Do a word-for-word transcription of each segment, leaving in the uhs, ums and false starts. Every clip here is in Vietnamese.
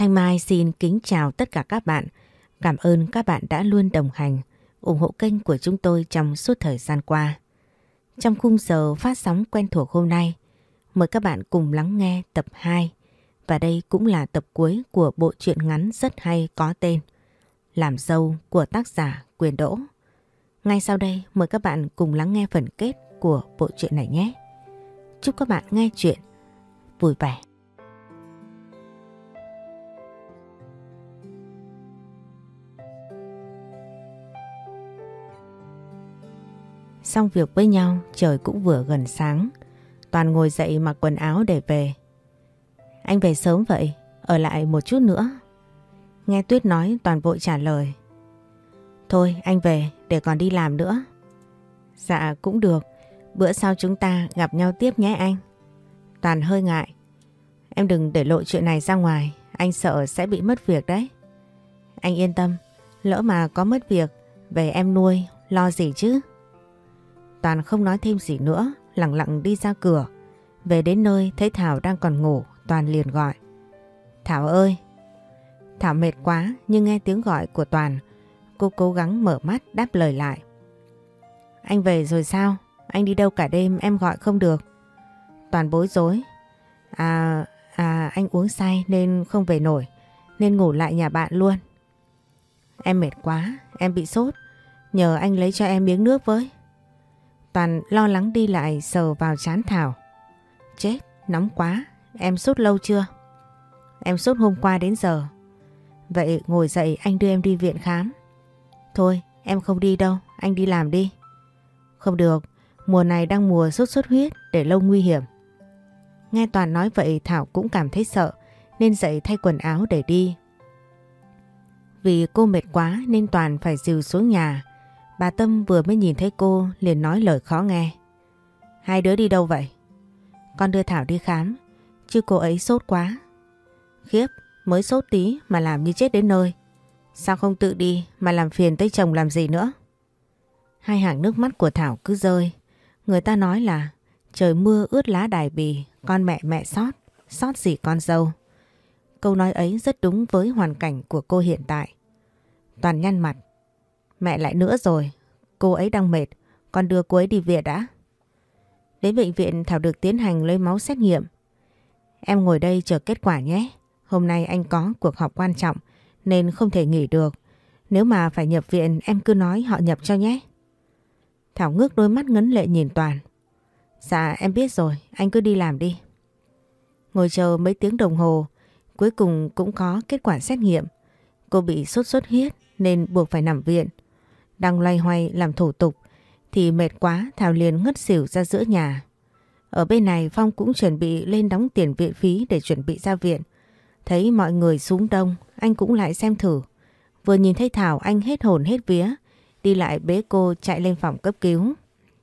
Thanh Mai xin kính chào tất cả các bạn. Cảm ơn các bạn đã luôn đồng hành, ủng hộ kênh của chúng tôi trong suốt thời gian qua. Trong khung giờ phát sóng quen thuộc hôm nay, mời các bạn cùng lắng nghe tập hai. Và đây cũng là tập cuối của bộ truyện ngắn rất hay có tên Làm Dâu của tác giả Quyền Đỗ. Ngay sau đây mời các bạn cùng lắng nghe phần kết của bộ truyện này nhé. Chúc các bạn nghe truyện vui vẻ. Xong việc với nhau, trời cũng vừa gần sáng. Toàn ngồi dậy mặc quần áo để về. Anh về sớm vậy, ở lại một chút nữa. Nghe Tuyết nói, Toàn vội trả lời. Thôi anh về, để còn đi làm nữa. Dạ cũng được, bữa sau chúng ta gặp nhau tiếp nhé anh. Toàn hơi ngại. Em đừng để lộ chuyện này ra ngoài, anh sợ sẽ bị mất việc đấy. Anh yên tâm, lỡ mà có mất việc, về em nuôi, lo gì chứ. Toàn không nói thêm gì nữa, lặng lặng đi ra cửa. Về đến nơi thấy Thảo đang còn ngủ, Toàn liền gọi. Thảo ơi! Thảo mệt quá nhưng nghe tiếng gọi của Toàn, cô cố gắng mở mắt đáp lời lại. Anh về rồi sao? Anh đi đâu cả đêm em gọi không được. Toàn bối rối. À, à anh uống say nên không về nổi, nên ngủ lại nhà bạn luôn. Em mệt quá, em bị sốt, nhờ anh lấy cho em miếng nước với. Toàn lo lắng đi lại sờ vào trán Thảo. Chết, nóng quá, em sốt lâu chưa? Em sốt hôm qua đến giờ. Vậy ngồi dậy anh đưa em đi viện khám. Thôi, em không đi đâu, anh đi làm đi. Không được, mùa này đang mùa sốt xuất huyết, để lâu nguy hiểm. Nghe Toàn nói vậy Thảo cũng cảm thấy sợ, nên dậy thay quần áo để đi. Vì cô mệt quá nên Toàn phải dìu xuống nhà. Bà Tâm vừa mới nhìn thấy cô liền nói lời khó nghe. Hai đứa đi đâu vậy? Con đưa Thảo đi khám, chứ cô ấy sốt quá. Khiếp, mới sốt tí mà làm như chết đến nơi. Sao không tự đi mà làm phiền tới chồng làm gì nữa? Hai hàng nước mắt của Thảo cứ rơi. Người ta nói là trời mưa ướt lá đài bì, con mẹ mẹ xót, xót gì con dâu. Câu nói ấy rất đúng với hoàn cảnh của cô hiện tại. Toàn nhăn mặt. Mẹ lại nữa rồi, cô ấy đang mệt, con đưa cô ấy đi viện đã. Đến bệnh viện Thảo được tiến hành lấy máu xét nghiệm. Em ngồi đây chờ kết quả nhé. Hôm nay anh có cuộc họp quan trọng nên không thể nghỉ được. Nếu mà phải nhập viện em cứ nói họ nhập cho nhé. Thảo ngước đôi mắt ngấn lệ nhìn Toàn. Dạ em biết rồi, anh cứ đi làm đi. Ngồi chờ mấy tiếng đồng hồ, cuối cùng cũng có kết quả xét nghiệm. Cô bị sốt xuất huyết nên buộc phải nằm viện. Đang loay hoay làm thủ tục thì mệt quá Thảo liền ngất xỉu ra giữa nhà. Ở bên này Phong cũng chuẩn bị lên đóng tiền viện phí để chuẩn bị ra viện. Thấy mọi người xuống đông, anh cũng lại xem thử. Vừa nhìn thấy Thảo anh hết hồn hết vía, đi lại bế cô chạy lên phòng cấp cứu.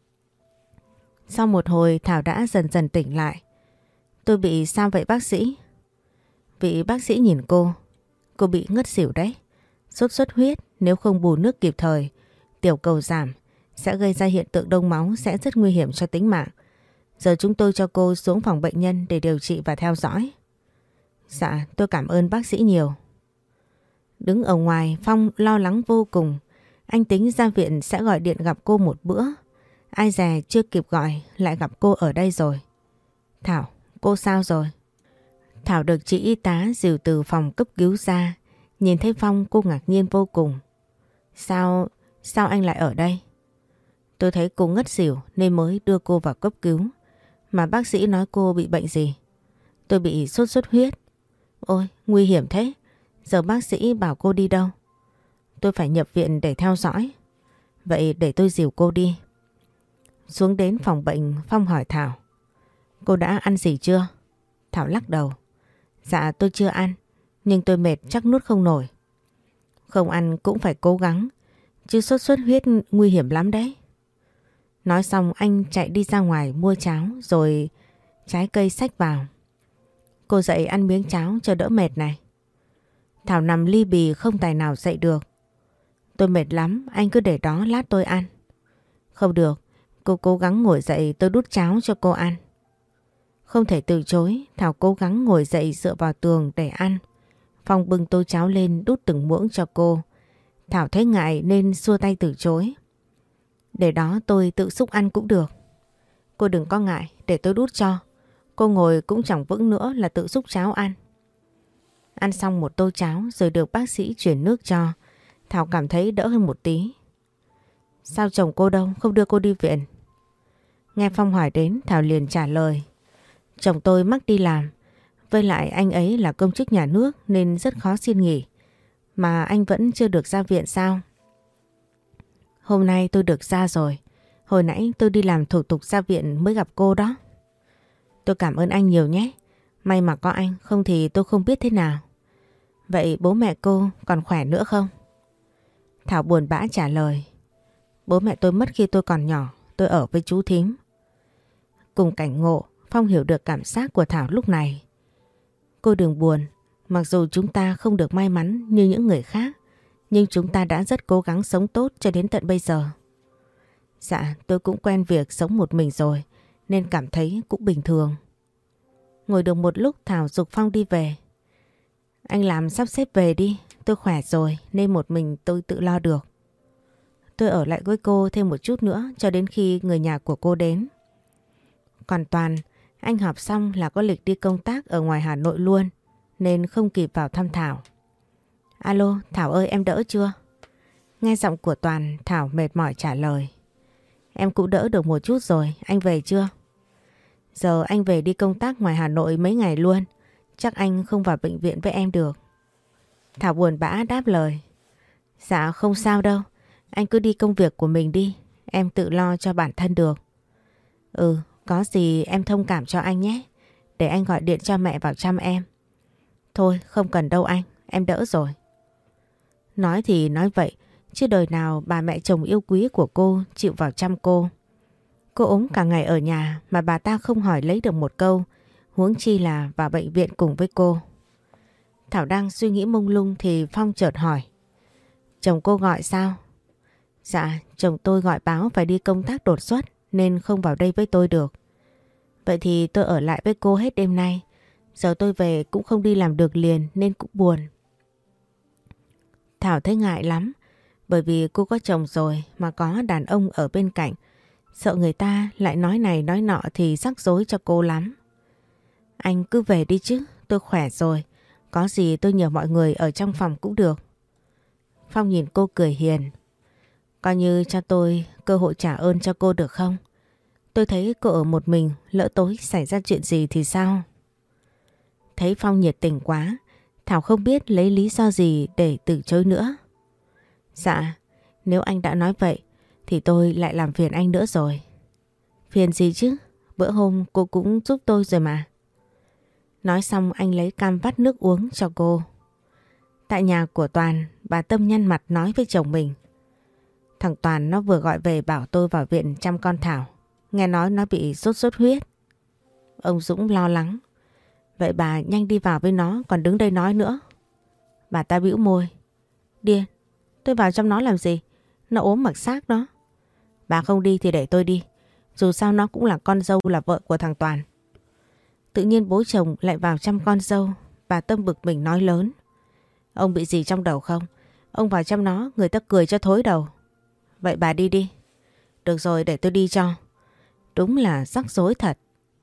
Sau một hồi Thảo đã dần dần tỉnh lại. Tôi bị sao vậy bác sĩ? Vị bác sĩ nhìn cô. Cô bị ngất xỉu đấy. Sốt xuất huyết nếu không bù nước kịp thời, tiểu cầu giảm, sẽ gây ra hiện tượng đông máu, sẽ rất nguy hiểm cho tính mạng. Giờ chúng tôi cho cô xuống phòng bệnh nhân để điều trị và theo dõi. Dạ, tôi cảm ơn bác sĩ nhiều. Đứng ở ngoài, Phong lo lắng vô cùng. Anh tính ra viện sẽ gọi điện gặp cô một bữa. Ai dè chưa kịp gọi, lại gặp cô ở đây rồi. Thảo, cô sao rồi? Thảo được chị y tá dìu từ phòng cấp cứu ra. Nhìn thấy Phong cô ngạc nhiên vô cùng. Sao, sao anh lại ở đây? Tôi thấy cô ngất xỉu nên mới đưa cô vào cấp cứu. Mà bác sĩ nói cô bị bệnh gì? Tôi bị sốt xuất huyết. Ôi, nguy hiểm thế. Giờ bác sĩ bảo cô đi đâu? Tôi phải nhập viện để theo dõi. Vậy để tôi dìu cô đi. Xuống đến phòng bệnh, Phong hỏi Thảo. Cô đã ăn gì chưa? Thảo lắc đầu. Dạ tôi chưa ăn, nhưng tôi mệt chắc nuốt không nổi. Không ăn cũng phải cố gắng, chứ sốt xuất huyết nguy hiểm lắm đấy. Nói xong anh chạy đi ra ngoài mua cháo rồi trái cây xách vào. Cô dậy ăn miếng cháo cho đỡ mệt này. Thảo nằm li bì không tài nào dậy được. Tôi mệt lắm, anh cứ để đó lát tôi ăn. Không được, cô cố gắng ngồi dậy tôi đút cháo cho cô ăn. Không thể từ chối, Thảo cố gắng ngồi dậy dựa vào tường để ăn. Phong bưng tô cháo lên đút từng muỗng cho cô. Thảo thấy ngại nên xua tay từ chối. Để đó tôi tự xúc ăn cũng được. Cô đừng có ngại, để tôi đút cho. Cô ngồi cũng chẳng vững nữa là tự xúc cháo ăn. Ăn xong một tô cháo rồi được bác sĩ chuyển nước cho. Thảo cảm thấy đỡ hơn một tí. Sao chồng cô đâu, không đưa cô đi viện? Nghe Phong hỏi đến, Thảo liền trả lời. Chồng tôi mắc đi làm. Với lại anh ấy là công chức nhà nước nên rất khó xin nghỉ. Mà anh vẫn chưa được ra viện sao? Hôm nay tôi được ra rồi. Hồi nãy tôi đi làm thủ tục ra viện mới gặp cô đó. Tôi cảm ơn anh nhiều nhé. May mà có anh, không thì tôi không biết thế nào. Vậy bố mẹ cô còn khỏe nữa không? Thảo buồn bã trả lời. Bố mẹ tôi mất khi tôi còn nhỏ, tôi ở với chú thím. Cùng cảnh ngộ, Phong hiểu được cảm giác của Thảo lúc này. Cô đừng buồn, mặc dù chúng ta không được may mắn như những người khác, nhưng chúng ta đã rất cố gắng sống tốt cho đến tận bây giờ. Dạ, tôi cũng quen việc sống một mình rồi, nên cảm thấy cũng bình thường. Ngồi được một lúc Thảo giục Phong đi về. Anh làm sắp xếp về đi, tôi khỏe rồi nên một mình tôi tự lo được. Tôi ở lại với cô thêm một chút nữa cho đến khi người nhà của cô đến. Còn Toàn, anh học xong là có lịch đi công tác ở ngoài Hà Nội luôn, nên không kịp vào thăm Thảo. Alo, Thảo ơi em đỡ chưa? Nghe giọng của Toàn, Thảo mệt mỏi trả lời. Em cũng đỡ được một chút rồi, anh về chưa? Giờ anh về đi công tác ngoài Hà Nội mấy ngày luôn, chắc anh không vào bệnh viện với em được. Thảo buồn bã đáp lời. Dạ không sao đâu, anh cứ đi công việc của mình đi, em tự lo cho bản thân được. Ừ, có gì em thông cảm cho anh nhé, để anh gọi điện cho mẹ vào chăm em. Thôi không cần đâu anh, em đỡ rồi. Nói thì nói vậy, chứ đời nào bà mẹ chồng yêu quý của cô chịu vào chăm cô. Cô ốm cả ngày ở nhà mà bà ta không hỏi lấy được một câu, huống chi là vào bệnh viện cùng với cô. Thảo đang suy nghĩ mông lung thì Phong chợt hỏi. Chồng cô gọi sao? Dạ, chồng tôi gọi báo phải đi công tác đột xuất nên không vào đây với tôi được. Vậy thì tôi ở lại với cô hết đêm nay. Giờ tôi về cũng không đi làm được liền nên cũng buồn. Thảo thấy ngại lắm, bởi vì cô có chồng rồi mà có đàn ông ở bên cạnh. Sợ người ta lại nói này nói nọ thì rắc rối cho cô lắm. Anh cứ về đi chứ, tôi khỏe rồi. Có gì tôi nhờ mọi người ở trong phòng cũng được. Phong nhìn cô cười hiền. Coi như cho tôi cơ hội trả ơn cho cô được không? Tôi thấy cô ở một mình, lỡ tối xảy ra chuyện gì thì sao? Thấy Phong nhiệt tình quá, Thảo không biết lấy lý do gì để từ chối nữa. Dạ, nếu anh đã nói vậy thì tôi lại làm phiền anh nữa rồi. Phiền gì chứ, bữa hôm cô cũng giúp tôi rồi mà. Nói xong anh lấy cam vắt nước uống cho cô. Tại nhà của Toàn, bà Tâm nhăn mặt nói với chồng mình. Thằng Toàn nó vừa gọi về bảo tôi vào viện chăm con Thảo. Nghe nói nó bị sốt xuất huyết. Ông Dũng lo lắng. Vậy bà nhanh đi vào với nó còn đứng đây nói nữa. Bà ta bĩu môi. Điên, tôi vào trong nó làm gì? Nó ốm mặc xác đó. Bà không đi thì để tôi đi. Dù sao nó cũng là con dâu là vợ của thằng Toàn. Tự nhiên bố chồng lại vào chăm con dâu. Bà Tâm bực mình nói lớn. Ông bị gì trong đầu không? Ông vào chăm nó người ta cười cho thối đầu. Vậy bà đi đi. Được rồi để tôi đi cho. Đúng là rắc rối thật.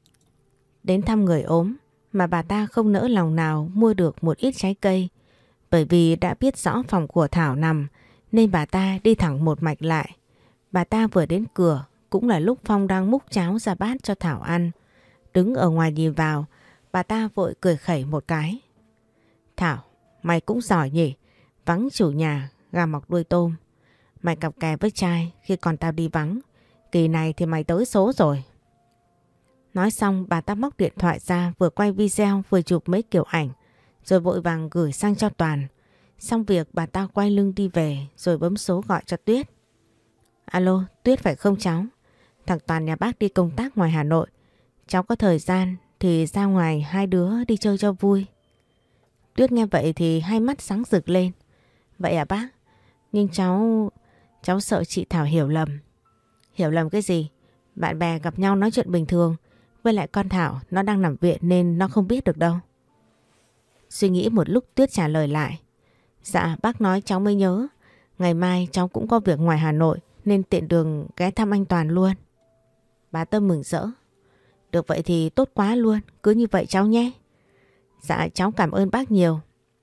Đến thăm người ốm mà bà ta không nỡ lòng nào mua được một ít trái cây. Bởi vì đã biết rõ phòng của Thảo nằm nên bà ta đi thẳng một mạch lại. Bà ta vừa đến cửa cũng là lúc Phong đang múc cháo ra bát cho Thảo ăn. Đứng ở ngoài nhìn vào, bà ta vội cười khẩy một cái. Thảo, mày cũng giỏi nhỉ, vắng chủ nhà, gà mọc đuôi tôm. Mày cặp kè với trai khi còn tao đi vắng, kỳ này thì mày tới số rồi. Nói xong bà ta móc điện thoại ra vừa quay video vừa chụp mấy kiểu ảnh, rồi vội vàng gửi sang cho Toàn. Xong việc bà ta quay lưng đi về rồi bấm số gọi cho Tuyết. Alo, Tuyết phải không cháu? Thằng Toàn nhà bác đi công tác ngoài Hà Nội. Cháu có thời gian thì ra ngoài hai đứa đi chơi cho vui. Tuyết nghe vậy thì hai mắt sáng rực lên. Vậy à bác? Nhưng cháu... cháu sợ chị Thảo hiểu lầm. Hiểu lầm cái gì? Bạn bè gặp nhau nói chuyện bình thường. Với lại con Thảo nó đang nằm viện nên nó không biết được đâu. Suy nghĩ một lúc Tuyết trả lời lại. Dạ bác nói cháu mới nhớ. Ngày mai cháu cũng có việc ngoài Hà Nội nên tiện đường ghé thăm anh Toàn luôn. Bà Tâm mừng rỡ. Được vậy thì tốt quá luôn, cứ như vậy cháu nhé. Dạ cháu cảm ơn bác nhiều.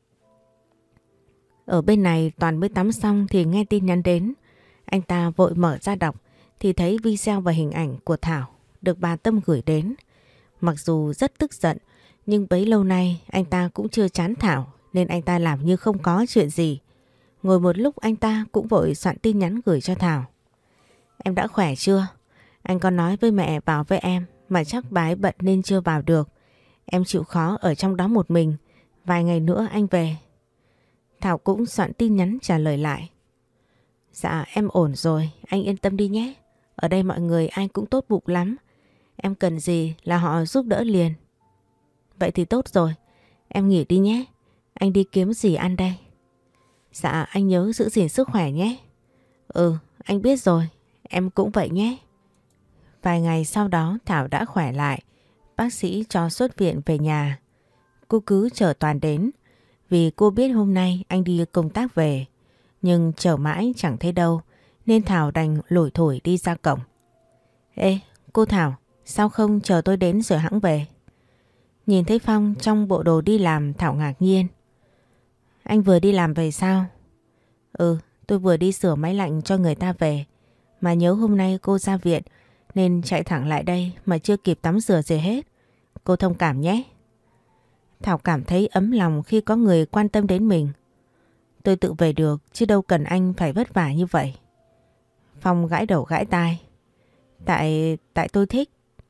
Ở bên này Toàn mới tắm xong thì nghe tin nhắn đến. Anh ta vội mở ra đọc thì thấy video và hình ảnh của Thảo được bà Tâm gửi đến. Mặc dù rất tức giận nhưng bấy lâu nay anh ta cũng chưa chán Thảo nên anh ta làm như không có chuyện gì. Ngồi một lúc anh ta cũng vội soạn tin nhắn gửi cho Thảo. Em đã khỏe chưa? Anh có nói với mẹ vào với em mà chắc bà ấy bận nên chưa vào được. Em chịu khó ở trong đó một mình. Vài ngày nữa anh về. Thảo cũng soạn tin nhắn trả lời lại. Dạ em ổn rồi, anh yên tâm đi nhé. Ở đây mọi người ai cũng tốt bụng lắm. Em cần gì là họ giúp đỡ liền. Vậy thì tốt rồi, em nghỉ đi nhé. Anh đi kiếm gì ăn đây. Dạ anh nhớ giữ gìn sức khỏe nhé. Ừ anh biết rồi, em cũng vậy nhé. Vài ngày sau đó Thảo đã khỏe lại. Bác sĩ cho xuất viện về nhà. Cô cứ chờ Toàn đến vì cô biết hôm nay anh đi công tác về. Nhưng chờ mãi chẳng thấy đâu nên Thảo đành lủi thủi đi ra cổng. Ê cô Thảo, sao không chờ tôi đến rồi hẵng về? Nhìn thấy Phong trong bộ đồ đi làm Thảo ngạc nhiên. Anh vừa đi làm về sao? Ừ, tôi vừa đi sửa máy lạnh cho người ta về. Mà nhớ hôm nay cô ra viện nên chạy thẳng lại đây mà chưa kịp tắm rửa gì hết. Cô thông cảm nhé. Thảo cảm thấy ấm lòng khi có người quan tâm đến mình. Tôi tự về được chứ đâu cần anh phải vất vả như vậy. Phong gãi đầu gãi tai. Tại... tại tôi thích.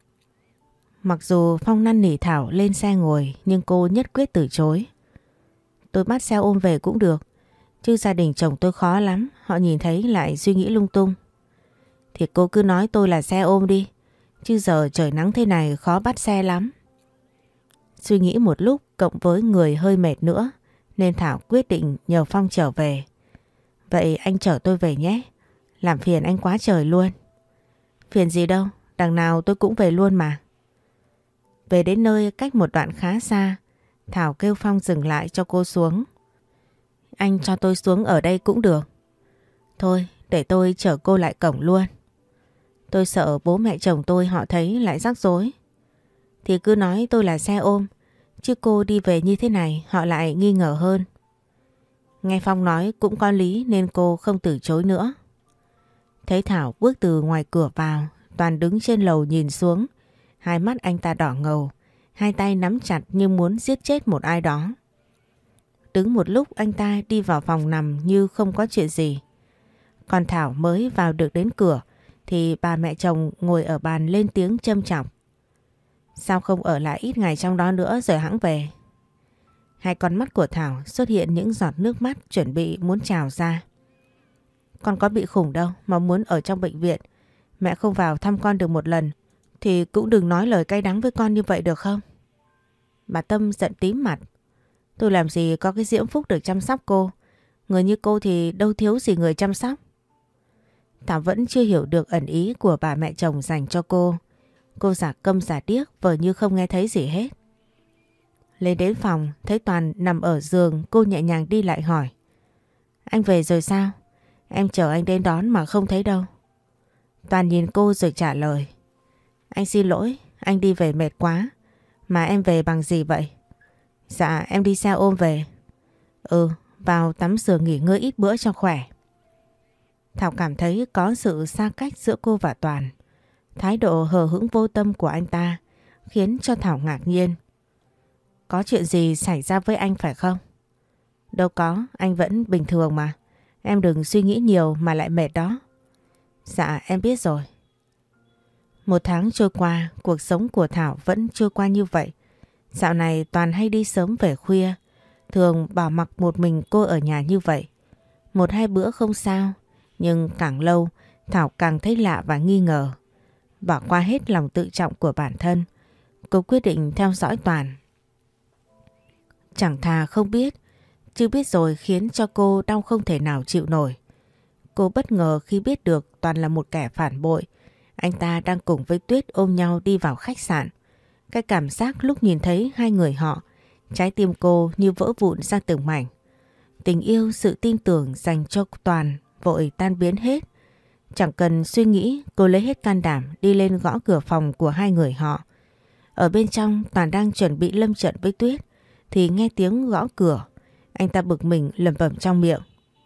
Mặc dù Phong năn nỉ Thảo lên xe ngồi nhưng cô nhất quyết từ chối. Tôi bắt xe ôm về cũng được. Chứ gia đình chồng tôi khó lắm. Họ nhìn thấy lại suy nghĩ lung tung. Thì cô cứ nói tôi là xe ôm đi. Chứ giờ trời nắng thế này khó bắt xe lắm. Suy nghĩ một lúc cộng với người hơi mệt nữa nên Thảo quyết định nhờ Phong trở về. Vậy anh chở tôi về nhé. Làm phiền anh quá trời luôn. Phiền gì đâu, đằng nào tôi cũng về luôn mà. Về đến nơi cách một đoạn khá xa, Thảo kêu Phong dừng lại cho cô xuống. Anh cho tôi xuống ở đây cũng được. Thôi để tôi chở cô lại cổng luôn. Tôi sợ bố mẹ chồng tôi họ thấy lại rắc rối. Thì cứ nói tôi là xe ôm, chứ cô đi về như thế này họ lại nghi ngờ hơn. Nghe Phong nói cũng có lý nên cô không từ chối nữa. Thấy Thảo bước từ ngoài cửa vào, Toàn đứng trên lầu nhìn xuống. Hai mắt anh ta đỏ ngầu, hai tay nắm chặt như muốn giết chết một ai đó. Đứng một lúc anh ta đi vào phòng nằm như không có chuyện gì. Còn Thảo mới vào được đến cửa thì bà mẹ chồng ngồi ở bàn lên tiếng châm chọc. Sao không ở lại ít ngày trong đó nữa rồi hẵng về? Hai con mắt của Thảo xuất hiện những giọt nước mắt chuẩn bị muốn trào ra. Con có bị khủng đâu mà muốn ở trong bệnh viện. Mẹ không vào thăm con được một lần thì cũng đừng nói lời cay đắng với con như vậy được không? Bà Tâm giận tím mặt. Tôi làm gì có cái diễm phúc được chăm sóc cô. Người như cô thì đâu thiếu gì người chăm sóc. Thảo vẫn chưa hiểu được ẩn ý của bà mẹ chồng dành cho cô. Cô giả câm giả điếc vờ như không nghe thấy gì hết. Lên đến phòng thấy Toàn nằm ở giường, cô nhẹ nhàng đi lại hỏi. Anh về rồi sao? Em chờ anh đến đón mà không thấy đâu. Toàn nhìn cô rồi trả lời. Anh xin lỗi, anh đi về mệt quá. Mà em về bằng gì vậy? Dạ em đi xe ôm về. Ừ, vào tắm rửa nghỉ ngơi ít bữa cho khỏe. Thảo cảm thấy có sự xa cách giữa cô và Toàn. Thái độ hờ hững vô tâm của anh ta khiến cho Thảo ngạc nhiên. Có chuyện gì xảy ra với anh phải không? Đâu có, anh vẫn bình thường mà. Em đừng suy nghĩ nhiều mà lại mệt đó. Dạ em biết rồi. Một tháng trôi qua, cuộc sống của Thảo vẫn trôi qua như vậy. Dạo này Toàn hay đi sớm về khuya, thường bảo mặc một mình cô ở nhà như vậy. Một hai bữa không sao, nhưng càng lâu Thảo càng thấy lạ và nghi ngờ. Bỏ qua hết lòng tự trọng của bản thân, cô quyết định theo dõi Toàn. Chẳng thà không biết, chứ biết rồi khiến cho cô đau không thể nào chịu nổi. Cô bất ngờ khi biết được Toàn là một kẻ phản bội. Anh ta đang cùng với Tuyết ôm nhau đi vào khách sạn. Cái cảm giác lúc nhìn thấy hai người họ Trái tim cô như vỡ vụn ra từng mảnh. Tình yêu, sự tin tưởng dành cho Toàn vội tan biến hết. Chẳng cần suy nghĩ, cô lấy hết can đảm đi lên gõ cửa phòng của hai người họ. Ở bên trong, Toàn đang chuẩn bị lâm trận với Tuyết thì nghe tiếng gõ cửa. Anh ta bực mình lẩm bẩm trong miệng.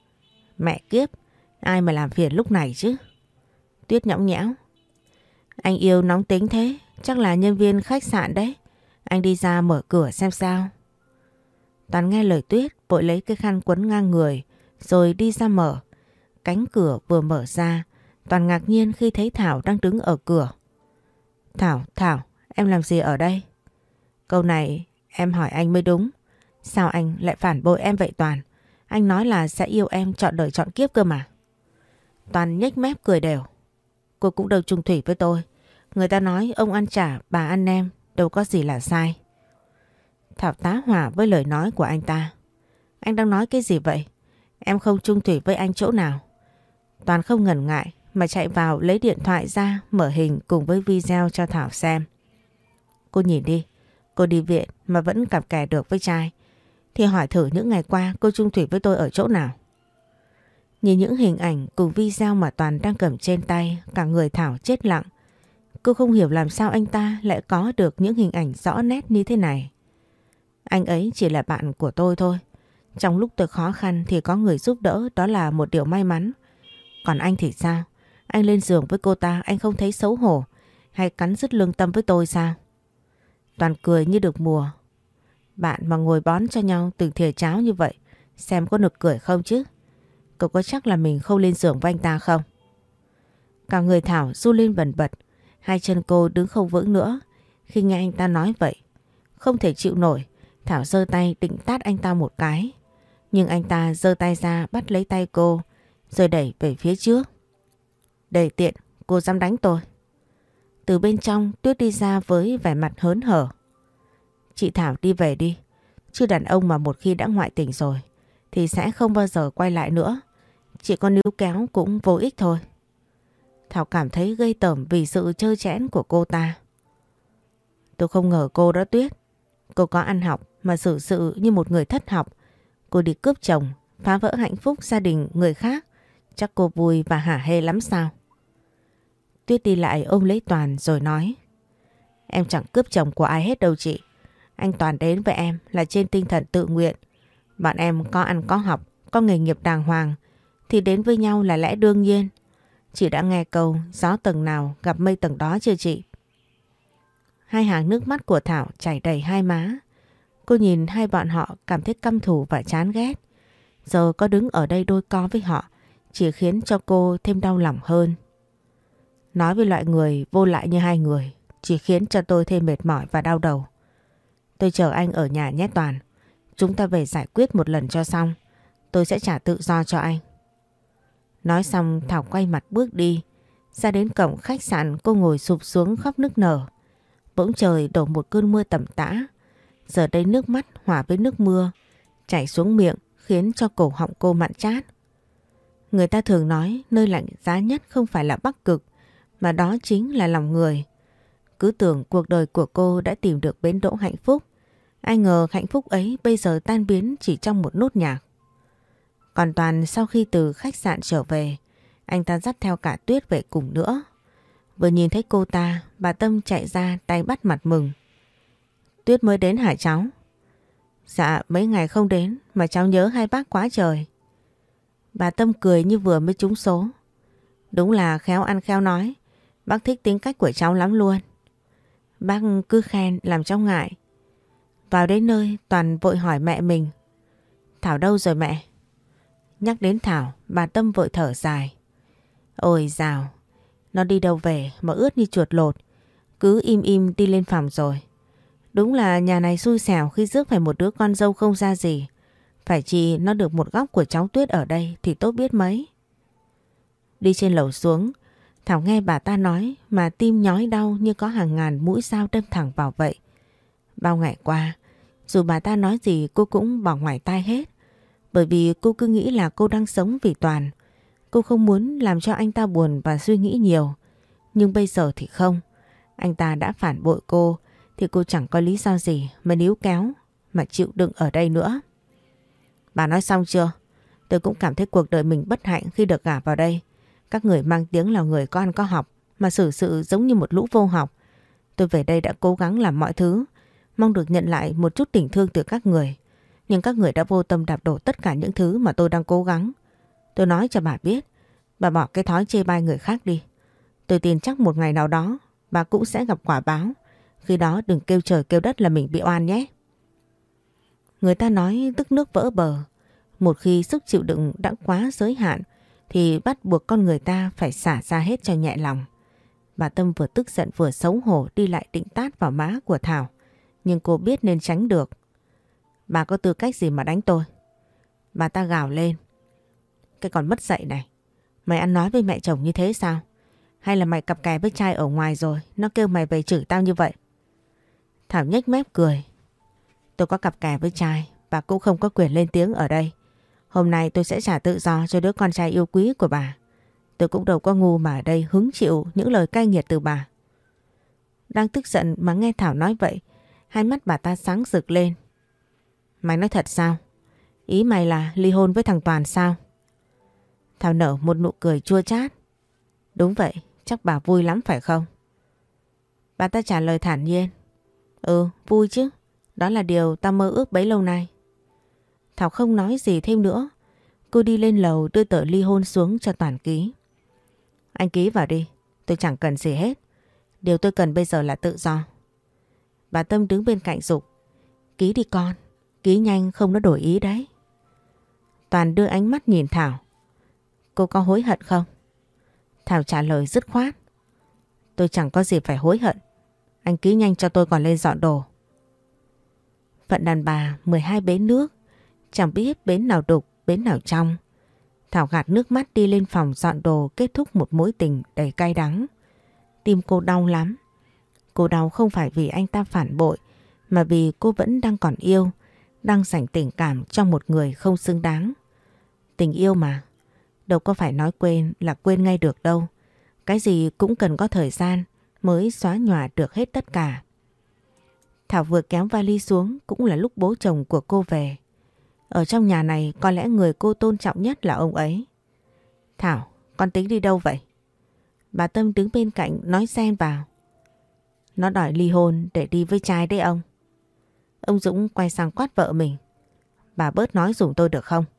Mẹ kiếp, ai mà làm phiền lúc này chứ? Tuyết nhõng nhẽo. Anh yêu nóng tính thế, chắc là nhân viên khách sạn đấy. Anh đi ra mở cửa xem sao. Toàn nghe lời Tuyết, vội lấy cái khăn quấn ngang người rồi đi ra mở. Cánh cửa vừa mở ra, Toàn ngạc nhiên khi thấy Thảo đang đứng ở cửa. Thảo, Thảo, em làm gì ở đây? Câu này em hỏi anh mới đúng. Sao anh lại phản bội em vậy Toàn? Anh nói là sẽ yêu em trọn đời trọn kiếp cơ mà. Toàn nhếch mép cười đều. Cô cũng đâu chung thủy với tôi. Người ta nói ông ăn chả bà ăn nem, đâu có gì là sai. Thảo tá hỏa với lời nói của anh ta. Anh đang nói cái gì vậy? Em không chung thủy với anh chỗ nào? Toàn không ngần ngại mà chạy vào lấy điện thoại ra mở hình cùng với video cho Thảo xem. Cô nhìn đi, cô đi viện mà vẫn cặp kè được với trai. Thì hỏi thử những ngày qua cô chung thủy với tôi ở chỗ nào? Nhìn những hình ảnh cùng video mà Toàn đang cầm trên tay, cả người Thảo chết lặng. Cô không hiểu làm sao anh ta lại có được những hình ảnh rõ nét như thế này. Anh ấy chỉ là bạn của tôi thôi. Trong lúc tôi khó khăn thì có người giúp đỡ, đó là một điều may mắn. Còn anh thì sao? Anh lên giường với cô ta, anh không thấy xấu hổ hay cắn rứt lương tâm với tôi sao? Toàn cười như được mùa. Bạn mà ngồi bón cho nhau từng thìa cháo như vậy, xem có nực cười không chứ? Cậu có chắc là mình không lên giường với anh ta không? Cả người Thảo run lên bần bật. Hai chân cô đứng không vững nữa khi nghe anh ta nói vậy. Không thể chịu nổi, Thảo giơ tay định tát anh ta một cái. Nhưng anh ta giơ tay ra bắt lấy tay cô rồi đẩy về phía trước. Để tiện, cô dám đánh tôi? Từ bên trong Tuyết đi ra với vẻ mặt hớn hở. Chị Thảo đi về đi. Chứ đàn ông mà một khi đã ngoại tình rồi thì sẽ không bao giờ quay lại nữa. Chỉ có níu kéo cũng vô ích thôi. Thảo cảm thấy gây tởm vì sự trơ trẽn của cô ta. Tôi không ngờ cô đó Tuyết. Cô có ăn học mà xử sự như một người thất học. Cô đi cướp chồng, phá vỡ hạnh phúc gia đình người khác. Chắc cô vui và hả hê lắm sao? Tuyết đi lại ôm lấy Toàn rồi nói. Em chẳng cướp chồng của ai hết đâu chị. Anh Toàn đến với em là trên tinh thần tự nguyện. Bọn em có ăn có học, có nghề nghiệp đàng hoàng thì đến với nhau là lẽ đương nhiên. Chị đã nghe câu gió tầng nào gặp mây tầng đó chưa chị? Hai hàng nước mắt của Thảo chảy đầy hai má. Cô nhìn hai bọn họ cảm thấy căm thù và chán ghét. Giờ có đứng ở đây đôi co với họ chỉ khiến cho cô thêm đau lòng hơn. Nói với loại người vô lại như hai người chỉ khiến cho tôi thêm mệt mỏi và đau đầu. Tôi chờ anh ở nhà nhé Toàn. Chúng ta về giải quyết một lần cho xong. Tôi sẽ trả tự do cho anh. Nói xong Thảo quay mặt bước đi. Ra đến cổng khách sạn cô ngồi sụp xuống khóc nức nở. Bỗng trời đổ một cơn mưa tầm tã. Giờ đây nước mắt hòa với nước mưa chảy xuống miệng khiến cho cổ họng cô mặn chát. Người ta thường nói nơi lạnh giá nhất không phải là Bắc Cực mà đó chính là lòng người. Cứ tưởng cuộc đời của cô đã tìm được bến đỗ hạnh phúc. Ai ngờ hạnh phúc ấy bây giờ tan biến chỉ trong một nốt nhạc. Còn Toàn sau khi từ khách sạn trở về, anh ta dắt theo cả Tuyết về cùng nữa. Vừa nhìn thấy cô ta, bà Tâm chạy ra tay bắt mặt mừng. Tuyết mới đến hả cháu? Dạ mấy ngày không đến mà cháu nhớ hai bác quá trời. Bà Tâm cười như vừa mới trúng số. Đúng là khéo ăn khéo nói. Bác thích tính cách của cháu lắm luôn. Bác cứ khen làm cháu ngại. Vào đến nơi Toàn vội hỏi mẹ mình. Thảo đâu rồi mẹ? Nhắc đến Thảo bà Tâm vội thở dài. Ôi dào, nó đi đâu về mà ướt như chuột lột. Cứ im im đi lên phòng rồi. Đúng là nhà này xui xẻo khi rước phải một đứa con dâu không ra gì. Phải chi nó được một góc của cháu Tuyết ở đây thì tốt biết mấy. Đi trên lầu xuống, Thảo nghe bà ta nói mà tim nhói đau như có hàng ngàn mũi dao đâm thẳng vào vậy. Bao ngày qua, dù bà ta nói gì cô cũng bỏ ngoài tai hết. Bởi vì cô cứ nghĩ là cô đang sống vì Toàn. Cô không muốn làm cho anh ta buồn và suy nghĩ nhiều. Nhưng bây giờ thì không. Anh ta đã phản bội cô thì cô chẳng có lý do gì mà níu kéo mà chịu đựng ở đây nữa. Bà nói xong chưa? Tôi cũng cảm thấy cuộc đời mình bất hạnh khi được gả vào đây. Các người mang tiếng là người có ăn có học mà xử sự giống như một lũ vô học. Tôi về đây đã cố gắng làm mọi thứ, mong được nhận lại một chút tình thương từ các người. Nhưng các người đã vô tâm đạp đổ tất cả những thứ mà tôi đang cố gắng. Tôi nói cho bà biết, bà bỏ cái thói chê bai người khác đi. Tôi tin chắc một ngày nào đó bà cũng sẽ gặp quả báo. Khi đó đừng kêu trời kêu đất là mình bị oan nhé. Người ta nói tức nước vỡ bờ. Một khi sức chịu đựng đã quá giới hạn thì bắt buộc con người ta phải xả ra hết cho nhẹ lòng. Bà Tâm vừa tức giận vừa xấu hổ đi lại định tát vào má của Thảo. Nhưng cô biết nên tránh được. Bà có tư cách gì mà đánh tôi? Bà ta gào lên. Cái con mất dạy này. Mày ăn nói với mẹ chồng như thế sao? Hay là mày cặp kè với trai ở ngoài rồi nó kêu mày về chửi tao như vậy? Thảo nhếch mép cười. Tôi có cặp kè với trai, bà cũng không có quyền lên tiếng ở đây. Hôm nay tôi sẽ trả tự do cho đứa con trai yêu quý của bà. Tôi cũng đâu có ngu mà ở đây hứng chịu những lời cay nghiệt từ bà. Đang tức giận mà nghe Thảo nói vậy, hai mắt bà ta sáng rực lên. Mày nói thật sao? Ý mày là ly hôn với thằng Toàn sao? Thảo nở một nụ cười chua chát. Đúng vậy, chắc bà vui lắm phải không? Bà ta trả lời thản nhiên. Ừ, vui chứ. Đó là điều tao mơ ước bấy lâu nay. Thảo không nói gì thêm nữa. Cô đi lên lầu đưa tờ ly hôn xuống cho Toàn ký. Anh ký vào đi, tôi chẳng cần gì hết. Điều tôi cần bây giờ là tự do. Bà Tâm đứng bên cạnh giục. Ký đi con, ký nhanh không nó đổi ý đấy. Toàn đưa ánh mắt nhìn Thảo. Cô có hối hận không? Thảo trả lời dứt khoát. Tôi chẳng có gì phải hối hận. Anh ký nhanh cho tôi còn lên dọn đồ. Phận đàn bà mười hai bến nước, chẳng biết bến nào đục, bến nào trong. Thảo gạt nước mắt đi lên phòng dọn đồ, kết thúc một mối tình đầy cay đắng. Tim cô đau lắm. Cô đau không phải vì anh ta phản bội, mà vì cô vẫn đang còn yêu, đang dành tình cảm cho một người không xứng đáng. Tình yêu mà, đâu có phải nói quên là quên ngay được đâu. Cái gì cũng cần có thời gian mới xóa nhòa được hết tất cả. Thảo vừa kéo vali xuống cũng là lúc bố chồng của cô về. Ở trong nhà này có lẽ người cô tôn trọng nhất là ông ấy. Thảo, con tính đi đâu vậy? Bà Tâm đứng bên cạnh nói xen vào. Nó đòi ly hôn để đi với trai đấy ông. Ông Dũng quay sang quát vợ mình. Bà bớt nói giùm tôi được không?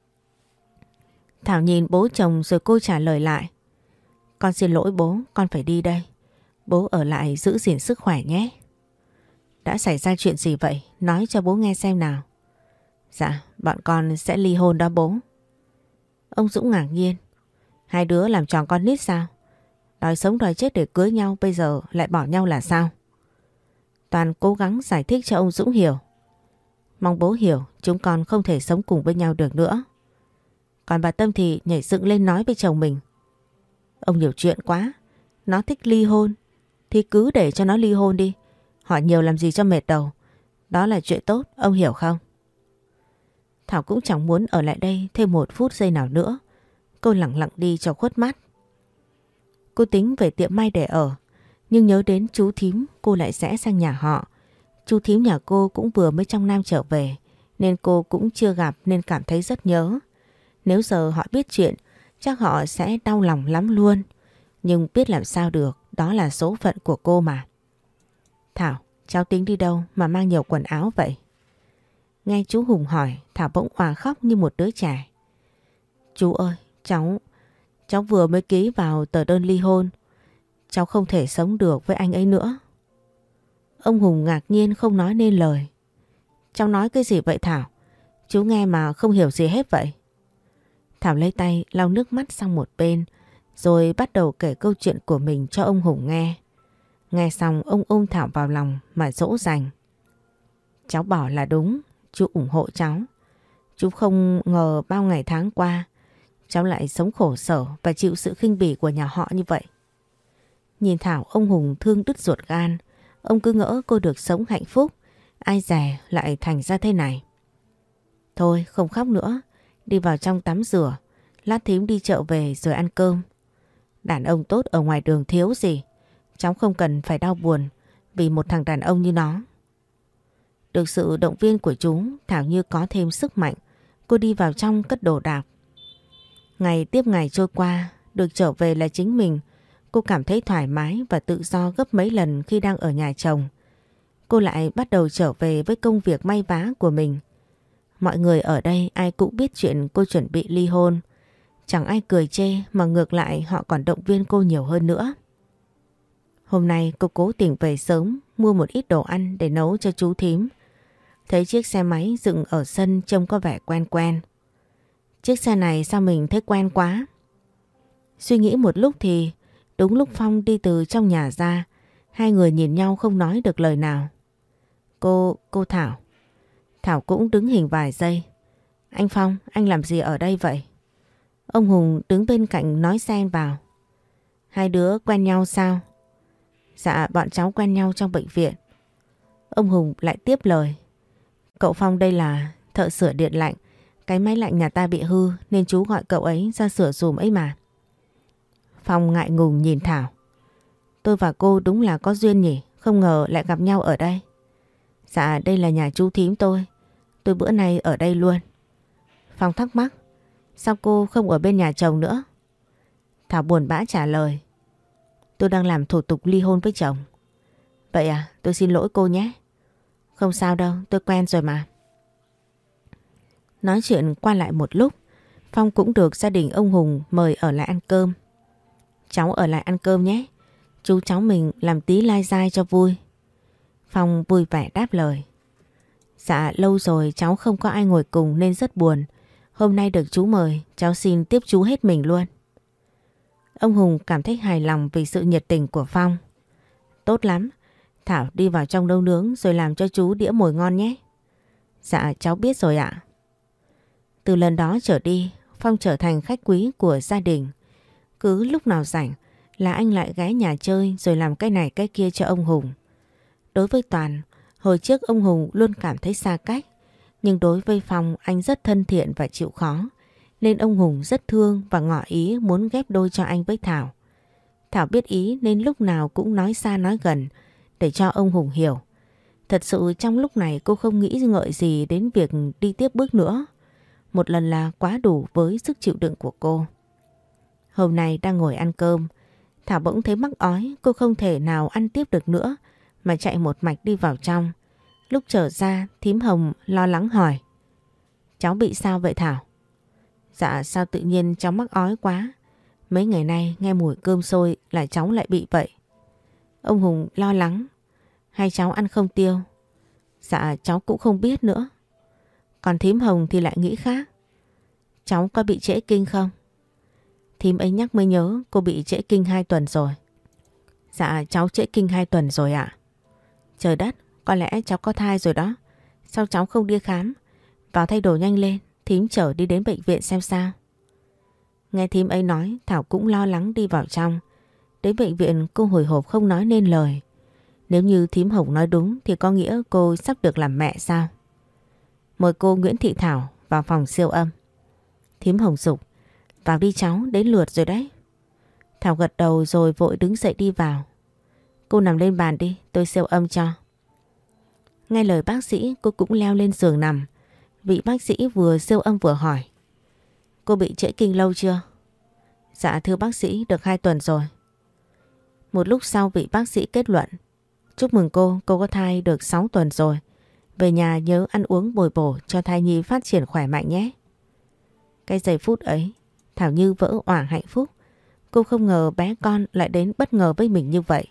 Thảo nhìn bố chồng rồi cô trả lời lại. Con xin lỗi bố, con phải đi đây. Bố ở lại giữ gìn sức khỏe nhé. Đã xảy ra chuyện gì vậy? Nói cho bố nghe xem nào. Dạ, bọn con sẽ ly hôn đó bố. Ông Dũng ngạc nhiên. Hai đứa làm tròn con nít sao? Đòi sống đòi chết để cưới nhau, bây giờ lại bỏ nhau là sao? Toàn cố gắng giải thích cho ông Dũng hiểu. Mong bố hiểu, chúng con không thể sống cùng với nhau được nữa. Còn bà Tâm thì nhảy dựng lên nói với chồng mình. Ông nhiều chuyện quá. Nó thích ly hôn thì cứ để cho nó ly hôn đi. Hỏi nhiều làm gì cho mệt đầu. Đó là chuyện tốt, ông hiểu không? Thảo cũng chẳng muốn ở lại đây thêm một phút giây nào nữa. Cô lẳng lặng đi cho khuất mắt. Cô tính về tiệm may để ở, nhưng nhớ đến chú thím cô lại sẽ sang nhà họ. Chú thím nhà cô cũng vừa mới trong Nam trở về, nên cô cũng chưa gặp nên cảm thấy rất nhớ. Nếu giờ họ biết chuyện, chắc họ sẽ đau lòng lắm luôn. Nhưng biết làm sao được, đó là số phận của cô mà. Thảo, cháu tính đi đâu mà mang nhiều quần áo vậy? Nghe chú Hùng hỏi, Thảo bỗng òa khóc như một đứa trẻ. Chú ơi, cháu, cháu vừa mới ký vào tờ đơn ly hôn. Cháu không thể sống được với anh ấy nữa. Ông Hùng ngạc nhiên không nói nên lời. Cháu nói cái gì vậy Thảo? Chú nghe mà không hiểu gì hết vậy. Thảo lấy tay lau nước mắt sang một bên, rồi bắt đầu kể câu chuyện của mình cho ông Hùng nghe. Nghe xong ông ôm Thảo vào lòng mà dỗ dành. Cháu bỏ là đúng, chú ủng hộ cháu. Chú không ngờ bao ngày tháng qua cháu lại sống khổ sở và chịu sự khinh bỉ của nhà họ như vậy. Nhìn Thảo, ông Hùng thương đứt ruột gan. Ông cứ ngỡ cô được sống hạnh phúc, ai dè lại thành ra thế này. Thôi không khóc nữa, đi vào trong tắm rửa, lát thím đi chợ về rồi ăn cơm. Đàn ông tốt ở ngoài đường thiếu gì, cháu không cần phải đau buồn vì một thằng đàn ông như nó. Được sự động viên của chúng, Thảo như có thêm sức mạnh. Cô đi vào trong cất đồ đạc. Ngày tiếp ngày trôi qua, được trở về là chính mình. Cô cảm thấy thoải mái và tự do gấp mấy lần khi đang ở nhà chồng. Cô lại bắt đầu trở về với công việc may vá của mình. Mọi người ở đây ai cũng biết chuyện cô chuẩn bị ly hôn. Chẳng ai cười chê mà ngược lại họ còn động viên cô nhiều hơn nữa. Hôm nay cô cố tình về sớm mua một ít đồ ăn để nấu cho chú thím. Thấy chiếc xe máy dựng ở sân trông có vẻ quen quen. Chiếc xe này sao mình thấy quen quá? Suy nghĩ một lúc thì đúng lúc Phong đi từ trong nhà ra. Hai người nhìn nhau không nói được lời nào. Cô, cô Thảo. Thảo cũng đứng hình vài giây. Anh Phong, anh làm gì ở đây vậy? Ông Hùng đứng bên cạnh nói xen vào. Hai đứa quen nhau sao? Dạ, bọn cháu quen nhau trong bệnh viện. Ông Hùng lại tiếp lời. Cậu Phong đây là thợ sửa điện lạnh. Cái máy lạnh nhà ta bị hư nên chú gọi cậu ấy ra sửa dùm ấy mà. Phong ngại ngùng nhìn Thảo. Tôi và cô đúng là có duyên nhỉ, không ngờ lại gặp nhau ở đây. Dạ, đây là nhà chú thím tôi. Tôi bữa nay ở đây luôn. Phong thắc mắc. Sao cô không ở bên nhà chồng nữa? Thảo buồn bã trả lời. Tôi đang làm thủ tục ly hôn với chồng. Vậy à, tôi xin lỗi cô nhé. Không sao đâu, tôi quen rồi mà. Nói chuyện qua lại một lúc, Phong cũng được gia đình ông Hùng mời ở lại ăn cơm. Cháu ở lại ăn cơm nhé. Chú cháu mình làm tí lai dai cho vui. Phong vui vẻ đáp lời. Dạ, lâu rồi cháu không có ai ngồi cùng nên rất buồn. Hôm nay được chú mời, cháu xin tiếp chú hết mình luôn. Ông Hùng cảm thấy hài lòng vì sự nhiệt tình của Phong. Tốt lắm, Thảo đi vào trong nấu nướng rồi làm cho chú đĩa mồi ngon nhé. Dạ, cháu biết rồi ạ. Từ lần đó trở đi, Phong trở thành khách quý của gia đình. Cứ lúc nào rảnh là anh lại ghé nhà chơi rồi làm cái này cái kia cho ông Hùng. Đối với Toàn, hồi trước ông Hùng luôn cảm thấy xa cách. Nhưng đối với Phong anh rất thân thiện và chịu khó. Nên ông Hùng rất thương và ngỏ ý muốn ghép đôi cho anh với Thảo. Thảo biết ý nên lúc nào cũng nói xa nói gần để cho ông Hùng hiểu. Thật sự trong lúc này cô không nghĩ ngợi gì đến việc đi tiếp bước nữa. Một lần là quá đủ với sức chịu đựng của cô. Hôm nay đang ngồi ăn cơm, Thảo bỗng thấy mắc ói, cô không thể nào ăn tiếp được nữa mà chạy một mạch đi vào trong. Lúc trở ra, thím Hồng lo lắng hỏi. Cháu bị sao vậy Thảo? Dạ, sao tự nhiên cháu mắc ói quá. Mấy ngày nay nghe mùi cơm sôi là cháu lại bị vậy. Ông Hùng lo lắng. Hay cháu ăn không tiêu? Dạ, cháu cũng không biết nữa. Còn thím Hồng thì lại nghĩ khác. Cháu có bị trễ kinh không? Thím ấy nhắc mới nhớ cô bị trễ kinh hai tuần rồi. Dạ, cháu trễ kinh hai tuần rồi ạ. Trời đất, có lẽ cháu có thai rồi đó. Sao cháu không đi khám? Vào thay đồ nhanh lên, thím chở đi đến bệnh viện xem sao. Nghe thím ấy nói, Thảo cũng lo lắng đi vào trong. Đến bệnh viện cô hồi hộp không nói nên lời. Nếu như thím Hồng nói đúng thì có nghĩa cô sắp được làm mẹ sao? Mời cô Nguyễn Thị Thảo vào phòng siêu âm. Thím Hồng dục. Vào đi cháu, đến lượt rồi đấy. Thảo gật đầu rồi vội đứng dậy đi vào. Cô nằm lên bàn đi, tôi siêu âm cho. Nghe lời bác sĩ, cô cũng leo lên giường nằm. Vị bác sĩ vừa siêu âm vừa hỏi. Cô bị trễ kinh lâu chưa? Dạ thưa bác sĩ, được hai tuần rồi. Một lúc sau vị bác sĩ kết luận. Chúc mừng cô, cô có thai được sáu tuần rồi. Về nhà nhớ ăn uống bồi bổ cho thai nhi phát triển khỏe mạnh nhé. Cái giây phút ấy, Thảo như vỡ òa hạnh phúc. Cô không ngờ bé con lại đến bất ngờ với mình như vậy.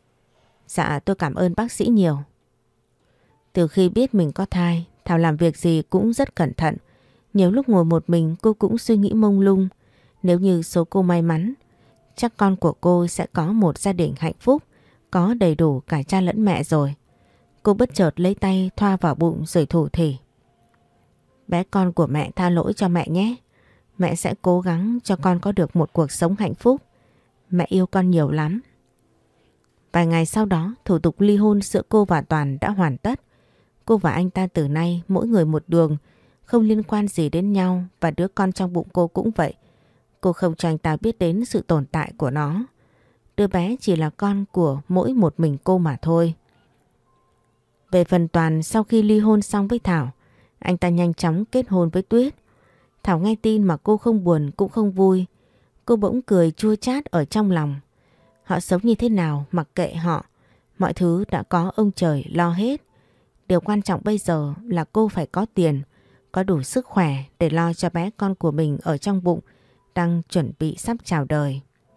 Dạ tôi cảm ơn bác sĩ nhiều. Từ khi biết mình có thai, Thảo làm việc gì cũng rất cẩn thận. Nhiều lúc ngồi một mình cô cũng suy nghĩ mông lung. Nếu như số cô may mắn, chắc con của cô sẽ có một gia đình hạnh phúc, có đầy đủ cả cha lẫn mẹ rồi. Cô bất chợt lấy tay thoa vào bụng rồi thủ thỉ. Bé con của mẹ tha lỗi cho mẹ nhé. Mẹ sẽ cố gắng cho con có được một cuộc sống hạnh phúc. Mẹ yêu con nhiều lắm. Vài ngày sau đó, thủ tục ly hôn giữa cô và Toàn đã hoàn tất. Cô và anh ta từ nay mỗi người một đường, không liên quan gì đến nhau và đứa con trong bụng cô cũng vậy. Cô không cho anh ta biết đến sự tồn tại của nó. Đứa bé chỉ là con của mỗi một mình cô mà thôi. Về phần Toàn, sau khi ly hôn xong với Thảo, anh ta nhanh chóng kết hôn với Tuyết. Thảo nghe tin mà cô không buồn cũng không vui. Cô bỗng cười chua chát ở trong lòng. Họ sống như thế nào mặc kệ họ. Mọi thứ đã có ông trời lo hết. Điều quan trọng bây giờ là cô phải có tiền, có đủ sức khỏe để lo cho bé con của mình ở trong bụng đang chuẩn bị sắp chào đời.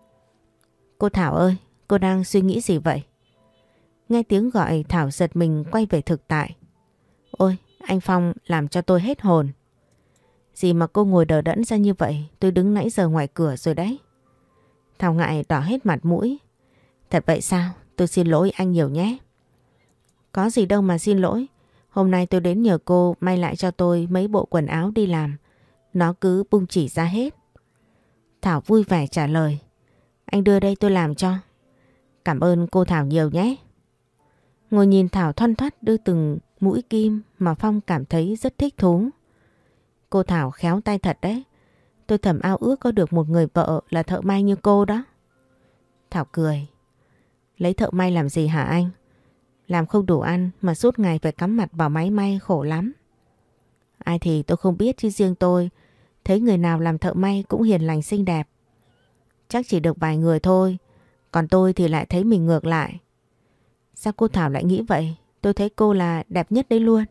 Cô Thảo ơi, cô đang suy nghĩ gì vậy? Nghe tiếng gọi Thảo giật mình quay về thực tại. Ôi, anh Phong làm cho tôi hết hồn. Gì mà cô ngồi đờ đẫn ra như vậy, tôi đứng nãy giờ ngoài cửa rồi đấy. Thảo ngại đỏ hết mặt mũi. Thật vậy sao? Tôi xin lỗi anh nhiều nhé. Có gì đâu mà xin lỗi. Hôm nay tôi đến nhờ cô may lại cho tôi mấy bộ quần áo đi làm. Nó cứ bung chỉ ra hết. Thảo vui vẻ trả lời. Anh đưa đây tôi làm cho. Cảm ơn cô Thảo nhiều nhé. Ngồi nhìn Thảo thoăn thoắt đưa từng mũi kim mà Phong cảm thấy rất thích thú. Cô Thảo khéo tay thật đấy. Tôi thầm ao ước có được một người vợ là thợ may như cô đó. Thảo cười. Lấy thợ may làm gì hả anh? Làm không đủ ăn mà suốt ngày phải cắm mặt vào máy may khổ lắm. Ai thì tôi không biết chứ riêng tôi thấy người nào làm thợ may cũng hiền lành xinh đẹp. Chắc chỉ được vài người thôi. Còn tôi thì lại thấy mình ngược lại. Sao cô Thảo lại nghĩ vậy? Tôi thấy cô là đẹp nhất đấy luôn.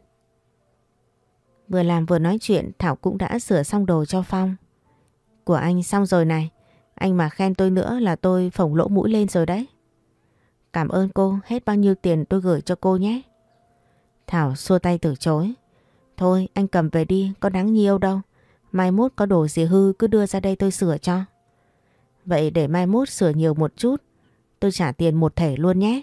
Vừa làm vừa nói chuyện, Thảo cũng đã sửa xong đồ cho Phong. Của anh xong rồi này. Anh mà khen tôi nữa là tôi phồng lỗ mũi lên rồi đấy. Cảm ơn cô, hết bao nhiêu tiền tôi gửi cho cô nhé. Thảo xua tay từ chối. Thôi anh cầm về đi, có đáng nhiêu đâu. Mai mốt có đồ gì hư cứ đưa ra đây tôi sửa cho. Vậy để mai mốt sửa nhiều một chút, tôi trả tiền một thể luôn nhé.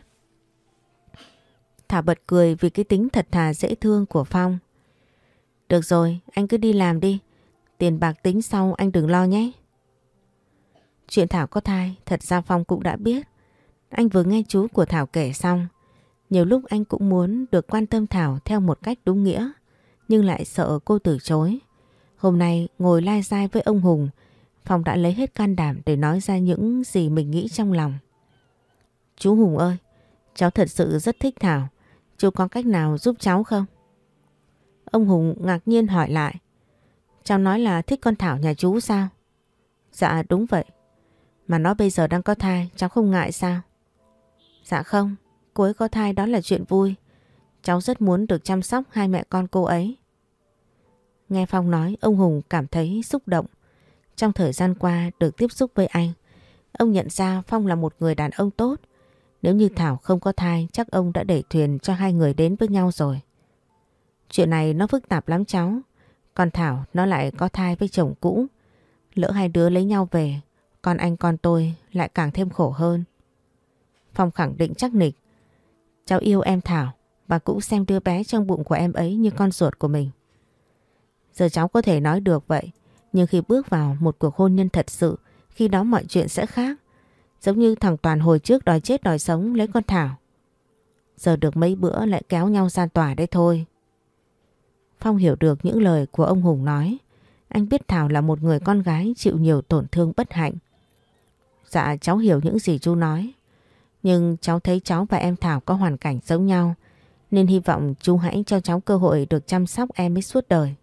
Thảo bật cười vì cái tính thật thà dễ thương của Phong. Được rồi, anh cứ đi làm đi. Tiền bạc tính sau anh đừng lo nhé. Chuyện Thảo có thai, thật ra Phong cũng đã biết. Anh vừa nghe chú của Thảo kể xong. Nhiều lúc anh cũng muốn được quan tâm Thảo theo một cách đúng nghĩa, nhưng lại sợ cô từ chối. Hôm nay ngồi lai dai với ông Hùng, Phong đã lấy hết can đảm để nói ra những gì mình nghĩ trong lòng. Chú Hùng ơi, cháu thật sự rất thích Thảo. Chú có cách nào giúp cháu không? Ông Hùng ngạc nhiên hỏi lại. Cháu nói là thích con Thảo nhà chú sao? Dạ đúng vậy. Mà nó bây giờ đang có thai, cháu không ngại sao? Dạ không, cô ấy có thai đó là chuyện vui. Cháu rất muốn được chăm sóc hai mẹ con cô ấy. Nghe Phong nói, ông Hùng cảm thấy xúc động. Trong thời gian qua được tiếp xúc với anh, ông nhận ra Phong là một người đàn ông tốt. Nếu như Thảo không có thai, chắc ông đã đẩy thuyền cho hai người đến với nhau rồi. Chuyện này nó phức tạp lắm cháu. Còn Thảo nó lại có thai với chồng cũ. Lỡ hai đứa lấy nhau về, con anh con tôi lại càng thêm khổ hơn. Phong khẳng định chắc nịch. Cháu yêu em Thảo và cũng xem đứa bé trong bụng của em ấy như con ruột của mình. Giờ cháu có thể nói được vậy, nhưng khi bước vào một cuộc hôn nhân thật sự, khi đó mọi chuyện sẽ khác. Giống như thằng Toàn hồi trước đòi chết đòi sống lấy con Thảo. Giờ được mấy bữa lại kéo nhau ra tòa đấy thôi. Phong hiểu được những lời của ông Hùng nói. Anh biết Thảo là một người con gái chịu nhiều tổn thương bất hạnh. Dạ cháu hiểu những gì chú nói. Nhưng cháu thấy cháu và em Thảo có hoàn cảnh giống nhau, nên hy vọng chú hãy cho cháu cơ hội được chăm sóc em ấy suốt đời.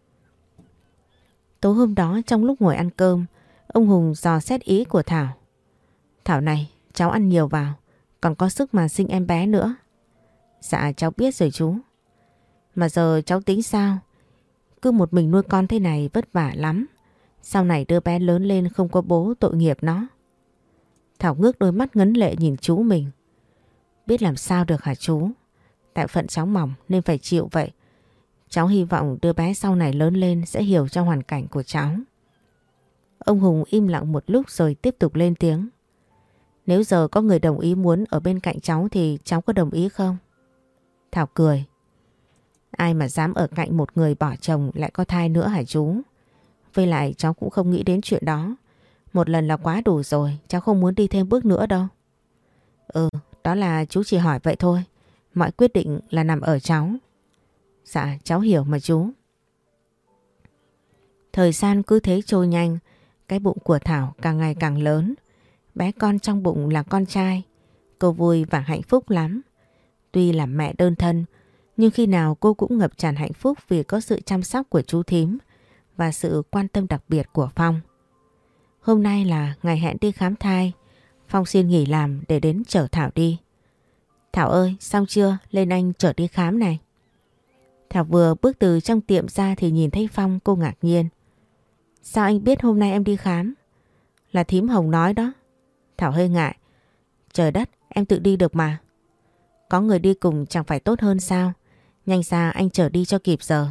Tối hôm đó trong lúc ngồi ăn cơm, ông Hùng dò xét ý của Thảo. Thảo này, cháu ăn nhiều vào, còn có sức mà sinh em bé nữa. Dạ cháu biết rồi chú. Mà giờ cháu tính sao? Cứ một mình nuôi con thế này vất vả lắm. Sau này đứa bé lớn lên không có bố tội nghiệp nó. Thảo ngước đôi mắt ngấn lệ nhìn chú mình. Biết làm sao được hả chú? Tại phận cháu mỏng nên phải chịu vậy. Cháu hy vọng đứa bé sau này lớn lên sẽ hiểu cho hoàn cảnh của cháu. Ông Hùng im lặng một lúc rồi tiếp tục lên tiếng. Nếu giờ có người đồng ý muốn ở bên cạnh cháu thì cháu có đồng ý không? Thảo cười. Ai mà dám ở cạnh một người bỏ chồng lại có thai nữa hả chú? Với lại cháu cũng không nghĩ đến chuyện đó. Một lần là quá đủ rồi, cháu không muốn đi thêm bước nữa đâu. Ừ, đó là chú chỉ hỏi vậy thôi. Mọi quyết định là nằm ở cháu. Dạ, cháu hiểu mà chú. Thời gian cứ thế trôi nhanh. Cái bụng của Thảo càng ngày càng lớn. Bé con trong bụng là con trai. Cô vui và hạnh phúc lắm. Tuy là mẹ đơn thân, Nhưng khi nào cô cũng ngập tràn hạnh phúc vì có sự chăm sóc của chú thím và sự quan tâm đặc biệt của Phong. Hôm nay là ngày hẹn đi khám thai. Phong xin nghỉ làm để đến chở Thảo đi. Thảo ơi, xong chưa? Lên anh chở đi khám này. Thảo vừa bước từ trong tiệm ra thì nhìn thấy Phong, cô ngạc nhiên. Sao anh biết hôm nay em đi khám? Là thím Hồng nói đó. Thảo hơi ngại. Trời đất, em tự đi được mà. Có người đi cùng chẳng phải tốt hơn sao? Nhanh ra anh chở đi cho kịp giờ.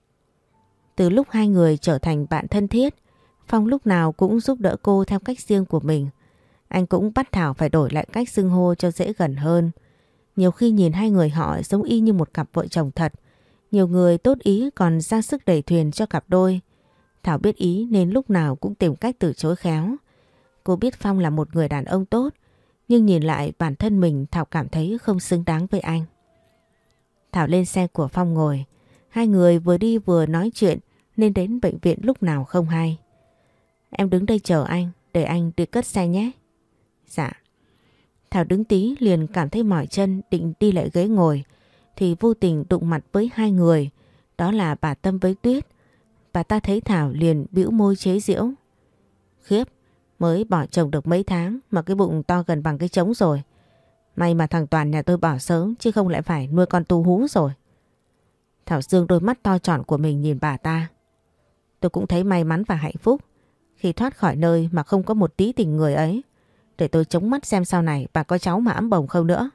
Từ lúc hai người trở thành bạn thân thiết, Phong lúc nào cũng giúp đỡ cô theo cách riêng của mình. Anh cũng bắt Thảo phải đổi lại cách xưng hô cho dễ gần hơn. Nhiều khi nhìn hai người họ giống y như một cặp vợ chồng thật. Nhiều người tốt ý còn ra sức đẩy thuyền cho cặp đôi. Thảo biết ý nên lúc nào cũng tìm cách từ chối khéo. Cô biết Phong là một người đàn ông tốt, nhưng nhìn lại bản thân mình Thảo cảm thấy không xứng đáng với anh. Thảo lên xe của Phong ngồi. Hai người vừa đi vừa nói chuyện nên đến bệnh viện lúc nào không hay. Em đứng đây chờ anh, để anh đi cất xe nhé. Dạ. Thảo đứng tí liền cảm thấy mỏi chân định đi lại ghế ngồi thì vô tình đụng mặt với hai người. Đó là bà Tâm với Tuyết. Bà ta thấy Thảo liền bĩu môi chế giễu. Khiếp, mới bỏ chồng được mấy tháng mà cái bụng to gần bằng cái trống rồi. May mà thằng Toàn nhà tôi bỏ sớm chứ không lại phải nuôi con tu hú rồi. Thảo dương đôi mắt to tròn của mình nhìn bà ta. Tôi cũng thấy may mắn và hạnh phúc khi thoát khỏi nơi mà không có một tí tình người ấy. Để tôi chống mắt xem sau này bà có cháu mà ẵm bồng không nữa.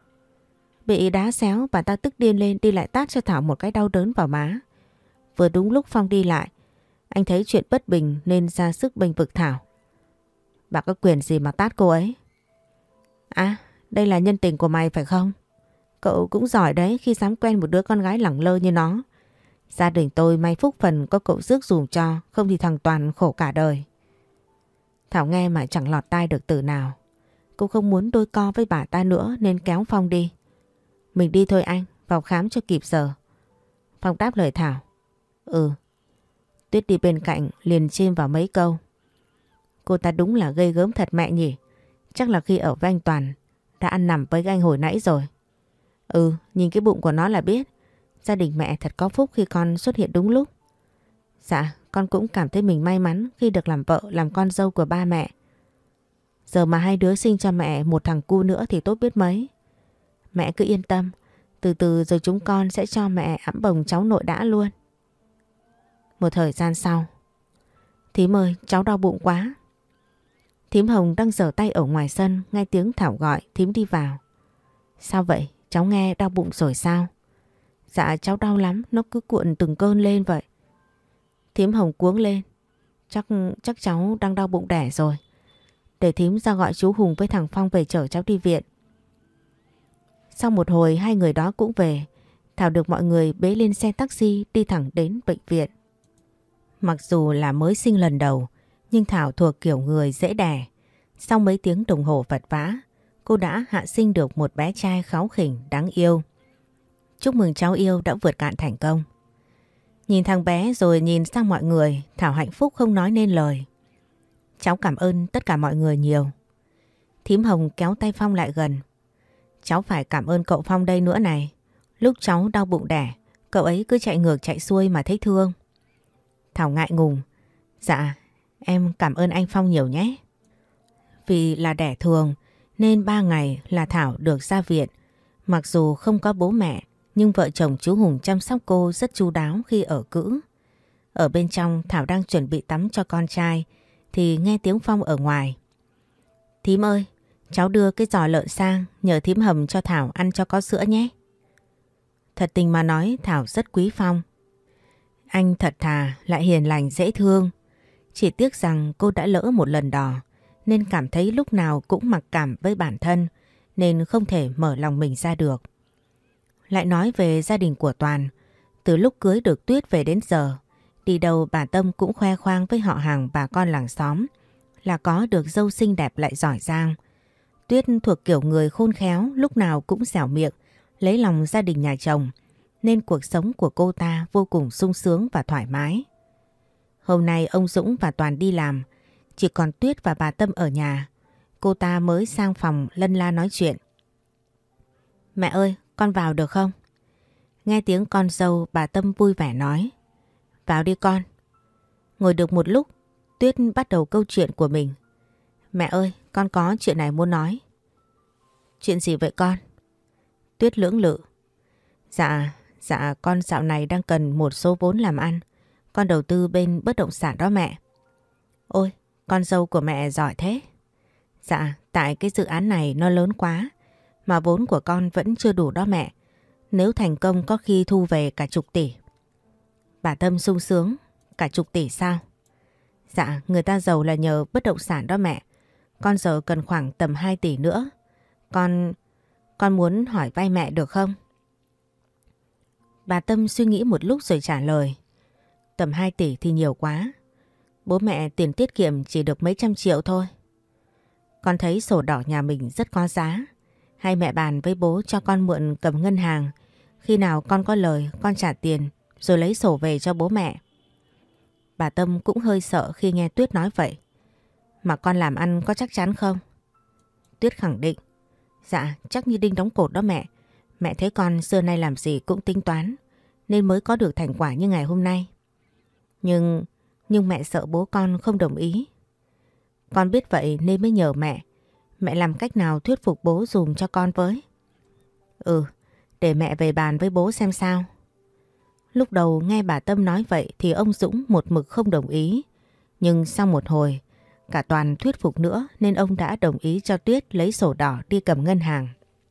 Bị đá xéo bà ta tức điên lên đi lại tát cho Thảo một cái đau đớn vào má. Vừa đúng lúc Phong đi lại. Anh thấy chuyện bất bình nên ra sức bênh vực Thảo. Bà có quyền gì mà tát cô ấy? À, đây là nhân tình của mày phải không? Cậu cũng giỏi đấy khi dám quen một đứa con gái lẳng lơ như nó. Gia đình tôi may phúc phần có cậu rước dùm cho, không thì thằng Toàn khổ cả đời. Thảo nghe mà chẳng lọt tai được từ nào. Cô không muốn đôi co với bà ta nữa nên kéo Phong đi. Mình đi thôi anh, vào khám cho kịp giờ. Phong đáp lời Thảo. Ừ. Tuyết đi bên cạnh liền chêm vào mấy câu. Cô ta đúng là gây gớm thật mẹ nhỉ. Chắc là khi ở với anh Toàn đã ăn nằm với anh hồi nãy rồi. Ừ, nhìn cái bụng của nó là biết. Gia đình mẹ thật có phúc khi con xuất hiện đúng lúc. Dạ, con cũng cảm thấy mình may mắn khi được làm vợ, làm con dâu của ba mẹ. Giờ mà hai đứa sinh cho mẹ một thằng cu nữa thì tốt biết mấy. Mẹ cứ yên tâm, từ từ rồi chúng con sẽ cho mẹ ẵm bồng cháu nội đã luôn. Một thời gian sau. Thím ơi, cháu đau bụng quá. Thím Hồng đang giở tay ở ngoài sân, nghe tiếng Thảo gọi, thím đi vào. Sao vậy? Cháu nghe đau bụng rồi sao? Dạ cháu đau lắm, nó cứ cuộn từng cơn lên vậy. Thím Hồng cuống lên. Chắc chắc cháu đang đau bụng đẻ rồi. Để thím ra gọi chú Hùng với thằng Phong về chở cháu đi viện. Sau một hồi hai người đó cũng về. Thảo được mọi người bế lên xe taxi đi thẳng đến bệnh viện. Mặc dù là mới sinh lần đầu, nhưng Thảo thuộc kiểu người dễ đẻ. Sau mấy tiếng đồng hồ vật vã, cô đã hạ sinh được một bé trai kháu khỉnh đáng yêu. Chúc mừng cháu yêu đã vượt cạn thành công. Nhìn thằng bé rồi nhìn sang mọi người, Thảo hạnh phúc không nói nên lời. Cháu cảm ơn tất cả mọi người nhiều. Thím Hồng kéo tay Phong lại gần. Cháu phải cảm ơn cậu Phong đây nữa này. Lúc cháu đau bụng đẻ, cậu ấy cứ chạy ngược chạy xuôi mà thấy thương. Thảo ngại ngùng. Dạ, em cảm ơn anh Phong nhiều nhé. Vì là đẻ thường nên ba ngày là Thảo được ra viện. Mặc dù không có bố mẹ, nhưng vợ chồng chú Hùng chăm sóc cô rất chu đáo khi ở cữ. Ở bên trong Thảo đang chuẩn bị tắm cho con trai thì nghe tiếng Phong ở ngoài. Thím ơi, cháu đưa cái giò lợn sang nhờ thím hầm cho Thảo ăn cho có sữa nhé. Thật tình mà nói Thảo rất quý Phong. Anh thật thà lại hiền lành dễ thương. Chỉ tiếc rằng cô đã lỡ một lần đò nên cảm thấy lúc nào cũng mặc cảm với bản thân nên không thể mở lòng mình ra được. Lại nói về gia đình của Toàn. Từ lúc cưới được Tuyết về đến giờ, đi đâu bà Tâm cũng khoe khoang với họ hàng bà con làng xóm là có được dâu xinh đẹp lại giỏi giang. Tuyết thuộc kiểu người khôn khéo, lúc nào cũng dẻo miệng, lấy lòng gia đình nhà chồng, nên cuộc sống của cô ta vô cùng sung sướng và thoải mái. Hôm nay ông Dũng và Toàn đi làm, chỉ còn Tuyết và bà Tâm ở nhà. Cô ta mới sang phòng lân la nói chuyện. Mẹ ơi, con vào được không? Nghe tiếng con dâu, bà Tâm vui vẻ nói: vào đi con. Ngồi được một lúc, Tuyết bắt đầu câu chuyện của mình. Mẹ ơi, con có chuyện này muốn nói. Chuyện gì vậy con? Tuyết lưỡng lự. Dạ, dạ con dạo này đang cần một số vốn làm ăn. Con đầu tư bên bất động sản đó mẹ. Ôi, con dâu của mẹ giỏi thế. Dạ, tại cái dự án này nó lớn quá, mà vốn của con vẫn chưa đủ đó mẹ. Nếu thành công có khi thu về cả chục tỷ. Bà Tâm sung sướng. Cả chục tỷ sao? Dạ, người ta giàu là nhờ bất động sản đó mẹ. Con giờ cần khoảng tầm hai tỷ nữa. Con... con muốn hỏi vay mẹ được không? Bà Tâm suy nghĩ một lúc rồi trả lời. Tầm hai tỷ thì nhiều quá. Bố mẹ tiền tiết kiệm chỉ được mấy trăm triệu thôi. Con thấy sổ đỏ nhà mình rất có giá. Hay mẹ bàn với bố cho con mượn cầm ngân hàng. Khi nào con có lời con trả tiền rồi lấy sổ về cho bố mẹ. Bà Tâm cũng hơi sợ khi nghe Tuyết nói vậy. Mà con làm ăn có chắc chắn không? Tuyết khẳng định. Dạ, chắc như đinh đóng cột đó mẹ. Mẹ thấy con xưa nay làm gì cũng tính toán, nên mới có được thành quả như ngày hôm nay. Nhưng, nhưng mẹ sợ bố con không đồng ý. Con biết vậy nên mới nhờ mẹ. Mẹ làm cách nào thuyết phục bố dùm cho con với. Ừ, để mẹ về bàn với bố xem sao. Lúc đầu nghe bà Tâm nói vậy thì ông Dũng một mực không đồng ý. Nhưng sau một hồi, cả Toàn thuyết phục nữa nên ông đã đồng ý cho Tuyết lấy sổ đỏ đi cầm ngân hàng.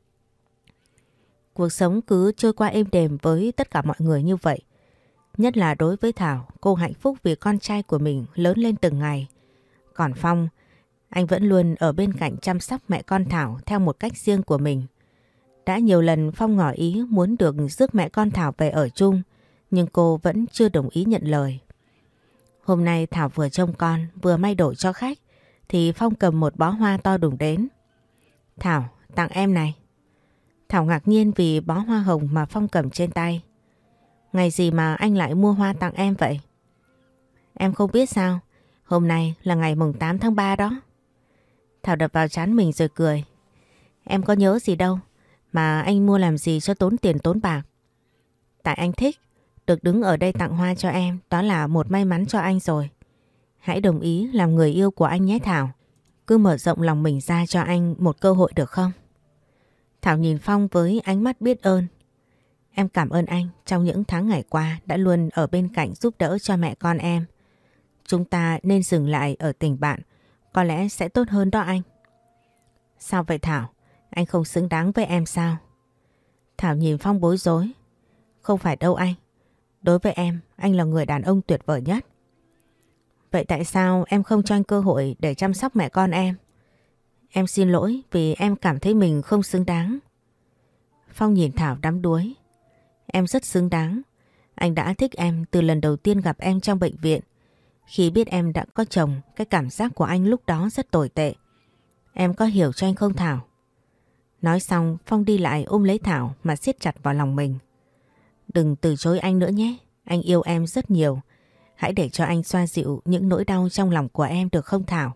Cuộc sống cứ trôi qua êm đềm với tất cả mọi người như vậy. Nhất là đối với Thảo, cô hạnh phúc vì con trai của mình lớn lên từng ngày. Còn Phong, anh vẫn luôn ở bên cạnh chăm sóc mẹ con Thảo theo một cách riêng của mình. Đã nhiều lần Phong ngỏ ý muốn được rước mẹ con Thảo về ở chung, nhưng cô vẫn chưa đồng ý nhận lời. Hôm nay Thảo vừa trông con vừa may đổi cho khách thì Phong cầm một bó hoa to đùng đến. Thảo, tặng em này. Thảo ngạc nhiên vì bó hoa hồng mà Phong cầm trên tay. Ngày gì mà anh lại mua hoa tặng em vậy? Em không biết sao? Hôm nay là ngày mùng tám tháng ba đó. Thảo đập vào trán mình rồi cười. Em có nhớ gì đâu mà anh mua làm gì cho tốn tiền tốn bạc. Tại anh thích. Được đứng ở đây tặng hoa cho em, đó là một may mắn cho anh rồi. Hãy đồng ý làm người yêu của anh nhé Thảo. Cứ mở rộng lòng mình ra cho anh một cơ hội được không? Thảo nhìn Phong với ánh mắt biết ơn. Em cảm ơn anh trong những tháng ngày qua đã luôn ở bên cạnh giúp đỡ cho mẹ con em. Chúng ta nên dừng lại ở tình bạn, có lẽ sẽ tốt hơn đó anh. Sao vậy Thảo? Anh không xứng đáng với em sao? Thảo nhìn Phong bối rối. Không phải đâu anh. Đối với em, anh là người đàn ông tuyệt vời nhất. Vậy tại sao em không cho anh cơ hội để chăm sóc mẹ con em? Em xin lỗi vì em cảm thấy mình không xứng đáng. Phong nhìn Thảo đắm đuối. Em rất xứng đáng. Anh đã thích em từ lần đầu tiên gặp em trong bệnh viện. Khi biết em đã có chồng, cái cảm giác của anh lúc đó rất tồi tệ. Em có hiểu cho anh không Thảo? Nói xong, Phong đi lại ôm lấy Thảo mà siết chặt vào lòng mình. Đừng từ chối anh nữa nhé. Anh yêu em rất nhiều. Hãy để cho anh xoa dịu những nỗi đau trong lòng của em được không Thảo?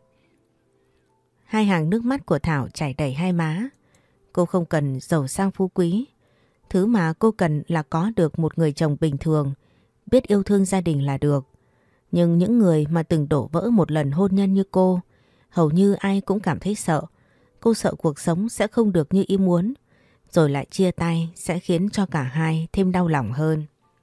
Hai hàng nước mắt của Thảo chảy đầy hai má. Cô không cần giàu sang phú quý. Thứ mà cô cần là có được một người chồng bình thường, biết yêu thương gia đình là được. Nhưng những người mà từng đổ vỡ một lần hôn nhân như cô, hầu như ai cũng cảm thấy sợ. Cô sợ cuộc sống sẽ không được như ý muốn, rồi lại chia tay sẽ khiến cho cả hai thêm đau lòng hơn.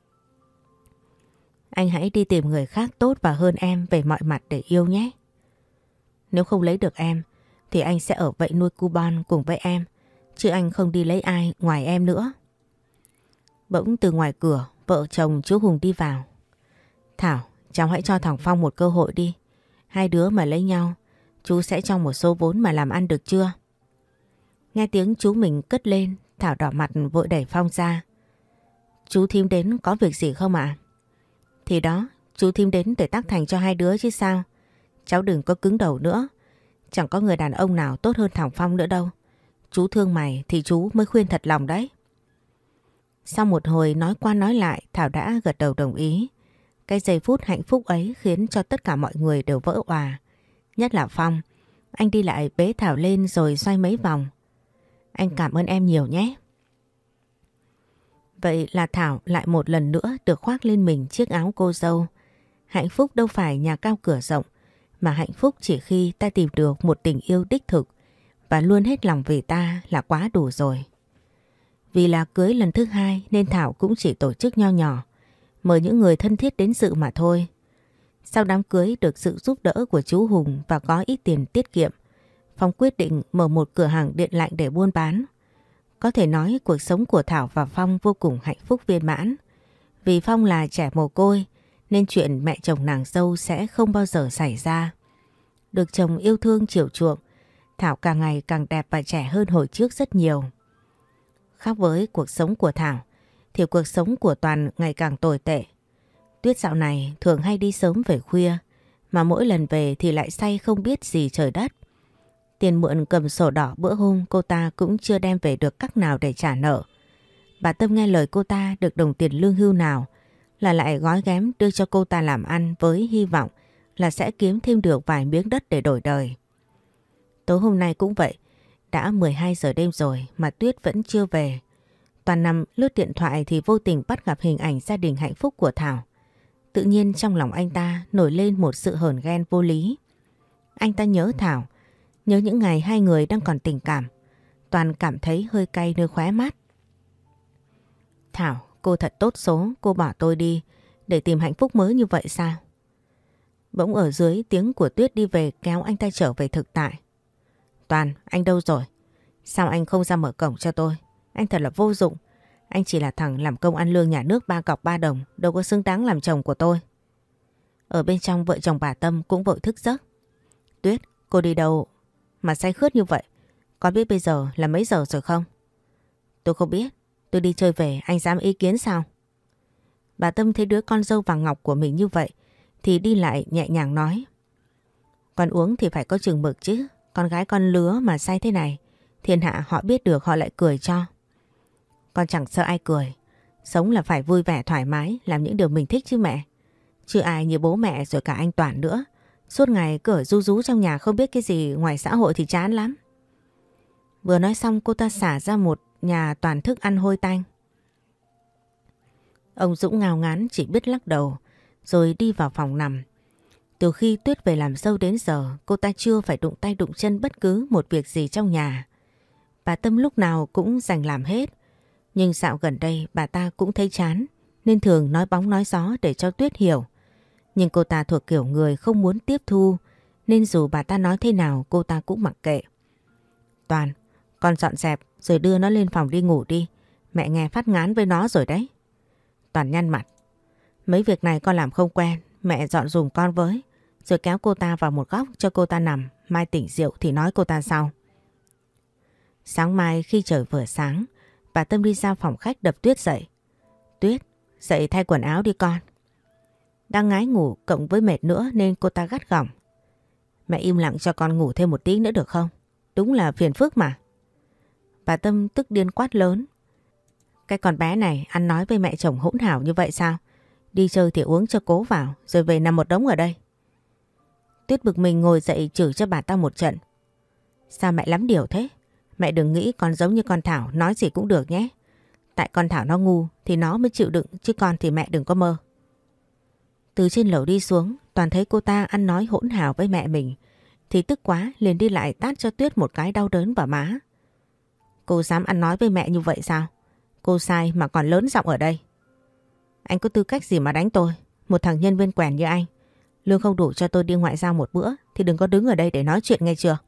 Anh hãy đi tìm người khác tốt và hơn em về mọi mặt để yêu nhé. Nếu không lấy được em, thì anh sẽ ở vậy nuôi cu bon cùng với em, chứ anh không đi lấy ai ngoài em nữa. Bỗng từ ngoài cửa, vợ chồng chú Hùng đi vào. Thảo, cháu hãy cho thằng Phong một cơ hội đi. Hai đứa mà lấy nhau, chú sẽ cho một số vốn mà làm ăn được chưa? Nghe tiếng chú mình cất lên, Thảo đỏ mặt vội đẩy Phong ra. Chú Thím đến có việc gì không ạ? Thì đó, chú Thím đến để tác thành cho hai đứa chứ sao. Cháu đừng có cứng đầu nữa. Chẳng có người đàn ông nào tốt hơn thằng Phong nữa đâu. Chú thương mày thì chú mới khuyên thật lòng đấy. Sau một hồi nói qua nói lại, Thảo đã gật đầu đồng ý. Cái giây phút hạnh phúc ấy khiến cho tất cả mọi người đều vỡ òa. Nhất là Phong. Anh đi lại bế Thảo lên rồi xoay mấy vòng. Anh cảm ơn em nhiều nhé. Vậy là Thảo lại một lần nữa được khoác lên mình chiếc áo cô dâu. Hạnh phúc đâu phải nhà cao cửa rộng, mà hạnh phúc chỉ khi ta tìm được một tình yêu đích thực và luôn hết lòng vì ta là quá đủ rồi. Vì là cưới lần thứ hai nên Thảo cũng chỉ tổ chức nho nhỏ, mời những người thân thiết đến dự mà thôi. Sau đám cưới được sự giúp đỡ của chú Hùng và có ít tiền tiết kiệm, Phong quyết định mở một cửa hàng điện lạnh để buôn bán. Có thể nói cuộc sống của Thảo và Phong vô cùng hạnh phúc viên mãn. Vì Phong là trẻ mồ côi nên chuyện mẹ chồng nàng dâu sẽ không bao giờ xảy ra. Được chồng yêu thương chiều chuộng, Thảo càng ngày càng đẹp và trẻ hơn hồi trước rất nhiều. Khác với cuộc sống của Thảo thì cuộc sống của Toàn ngày càng tồi tệ. Tuyết dạo này thường hay đi sớm về khuya, mà mỗi lần về thì lại say không biết gì trời đất. Tiền mượn cầm sổ đỏ bữa hôm cô ta cũng chưa đem về được cách nào để trả nợ. Bà Tâm nghe lời cô ta được đồng tiền lương hưu nào là lại gói ghém đưa cho cô ta làm ăn với hy vọng là sẽ kiếm thêm được vài miếng đất để đổi đời. Tối hôm nay cũng vậy, đã mười hai giờ đêm rồi mà Tuyết vẫn chưa về. Toàn nằm lướt điện thoại thì vô tình bắt gặp hình ảnh gia đình hạnh phúc của Thảo. Tự nhiên trong lòng anh ta nổi lên một sự hờn ghen vô lý. Anh ta nhớ Thảo, nhớ những ngày hai người đang còn tình cảm. Toàn cảm thấy hơi cay nơi khóe mắt. Thảo, cô thật tốt số, cô bỏ tôi đi để tìm hạnh phúc mới như vậy sao? Bỗng ở dưới tiếng của Tuyết đi về kéo anh ta trở về thực tại. Toàn, anh đâu rồi? Sao anh không ra mở cổng cho tôi? Anh thật là vô dụng. Anh chỉ là thằng làm công ăn lương nhà nước ba cọc ba đồng, đâu có xứng đáng làm chồng của tôi. Ở bên trong vợ chồng bà Tâm cũng vội thức giấc. Tuyết, cô đi đâu mà say khướt như vậy? Có biết bây giờ là mấy giờ rồi không? Tôi không biết. Tôi đi chơi về, anh dám ý kiến sao? Bà Tâm thấy đứa con dâu vàng ngọc của mình như vậy thì đi lại nhẹ nhàng nói. Con uống thì phải có chừng mực chứ. Con gái con lứa mà say thế này, thiên hạ họ biết được họ lại cười cho. Con chẳng sợ ai cười. Sống là phải vui vẻ thoải mái, làm những điều mình thích chứ mẹ. Chứ ai như bố mẹ rồi cả anh Toàn nữa. Suốt ngày cứ ở ru rú trong nhà không biết cái gì ngoài xã hội thì chán lắm. Vừa nói xong cô ta xả ra một nhà toàn thức ăn hôi tanh. Ông Dũng ngao ngán chỉ biết lắc đầu rồi đi vào phòng nằm. Từ khi Tuyết về làm dâu đến giờ cô ta chưa phải đụng tay đụng chân bất cứ một việc gì trong nhà. Bà Tâm lúc nào cũng dành làm hết. Nhưng dạo gần đây bà ta cũng thấy chán nên thường nói bóng nói gió để cho Tuyết hiểu. Nhưng cô ta thuộc kiểu người không muốn tiếp thu nên dù bà ta nói thế nào cô ta cũng mặc kệ. Toàn, con dọn dẹp rồi đưa nó lên phòng đi ngủ đi. Mẹ nghe phát ngán với nó rồi đấy. Toàn nhăn mặt. Mấy việc này con làm không quen. Mẹ dọn dùm con với. Rồi kéo cô ta vào một góc cho cô ta nằm. Mai tỉnh rượu thì nói cô ta sau. Sáng mai khi trời vừa sáng, bà Tâm đi ra phòng khách đập Tuyết dậy. Tuyết, dậy thay quần áo đi con. Đang ngái ngủ cộng với mệt nữa nên cô ta gắt gỏng. Mẹ im lặng cho con ngủ thêm một tí nữa được không? Đúng là phiền phức mà. Bà Tâm tức điên quát lớn. Cái con bé này ăn nói với mẹ chồng hỗn hào như vậy sao? Đi chơi thì uống cho cố vào rồi về nằm một đống ở đây. Tuyết bực mình ngồi dậy chửi cho bà ta một trận. Sao mẹ lắm điều thế? Mẹ đừng nghĩ con giống như con Thảo nói gì cũng được nhé. Tại con Thảo nó ngu thì nó mới chịu đựng chứ con thì mẹ đừng có mơ. Từ trên lầu đi xuống Toàn thấy cô ta ăn nói hỗn hào với mẹ mình thì tức quá liền đi lại tát cho Tuyết một cái đau đớn vào má. Cô dám ăn nói với mẹ như vậy sao? Cô sai mà còn lớn giọng ở đây. Anh có tư cách gì mà đánh tôi? Một thằng nhân viên quèn như anh. Lương không đủ cho tôi đi ngoại giao một bữa thì đừng có đứng ở đây để nói chuyện nghe chưa?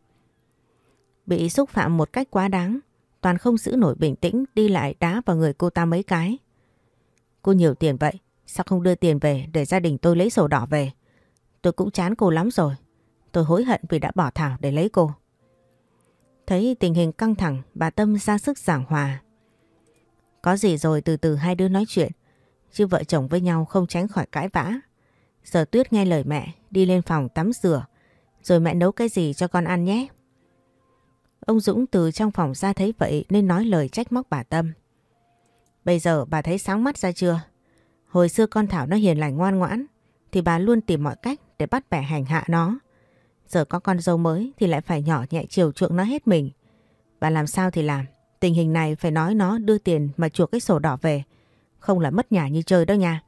Bị xúc phạm một cách quá đáng, Toàn không giữ nổi bình tĩnh đi lại đá vào người cô ta mấy cái. Cô nhiều tiền vậy, sao không đưa tiền về để gia đình tôi lấy sổ đỏ về? Tôi cũng chán cô lắm rồi. Tôi hối hận vì đã bỏ Thảo để lấy cô. Thấy tình hình căng thẳng, bà Tâm ra sức giảng hòa. Có gì rồi từ từ hai đứa nói chuyện, chứ vợ chồng với nhau không tránh khỏi cãi vã. Giờ Tuyết nghe lời mẹ, đi lên phòng tắm rửa, rồi mẹ nấu cái gì cho con ăn nhé. Ông Dũng từ trong phòng ra thấy vậy nên nói lời trách móc bà Tâm. Bây giờ bà thấy sáng mắt ra chưa? Hồi xưa con Thảo nó hiền lành ngoan ngoãn, thì bà luôn tìm mọi cách để bắt bẻ hành hạ nó. Giờ có con dâu mới thì lại phải nhỏ nhẹ chiều chuộng nó hết mình. Bà làm sao thì làm. Tình hình này phải nói nó đưa tiền mà chuộc cái sổ đỏ về không là mất nhà như chơi đó nha.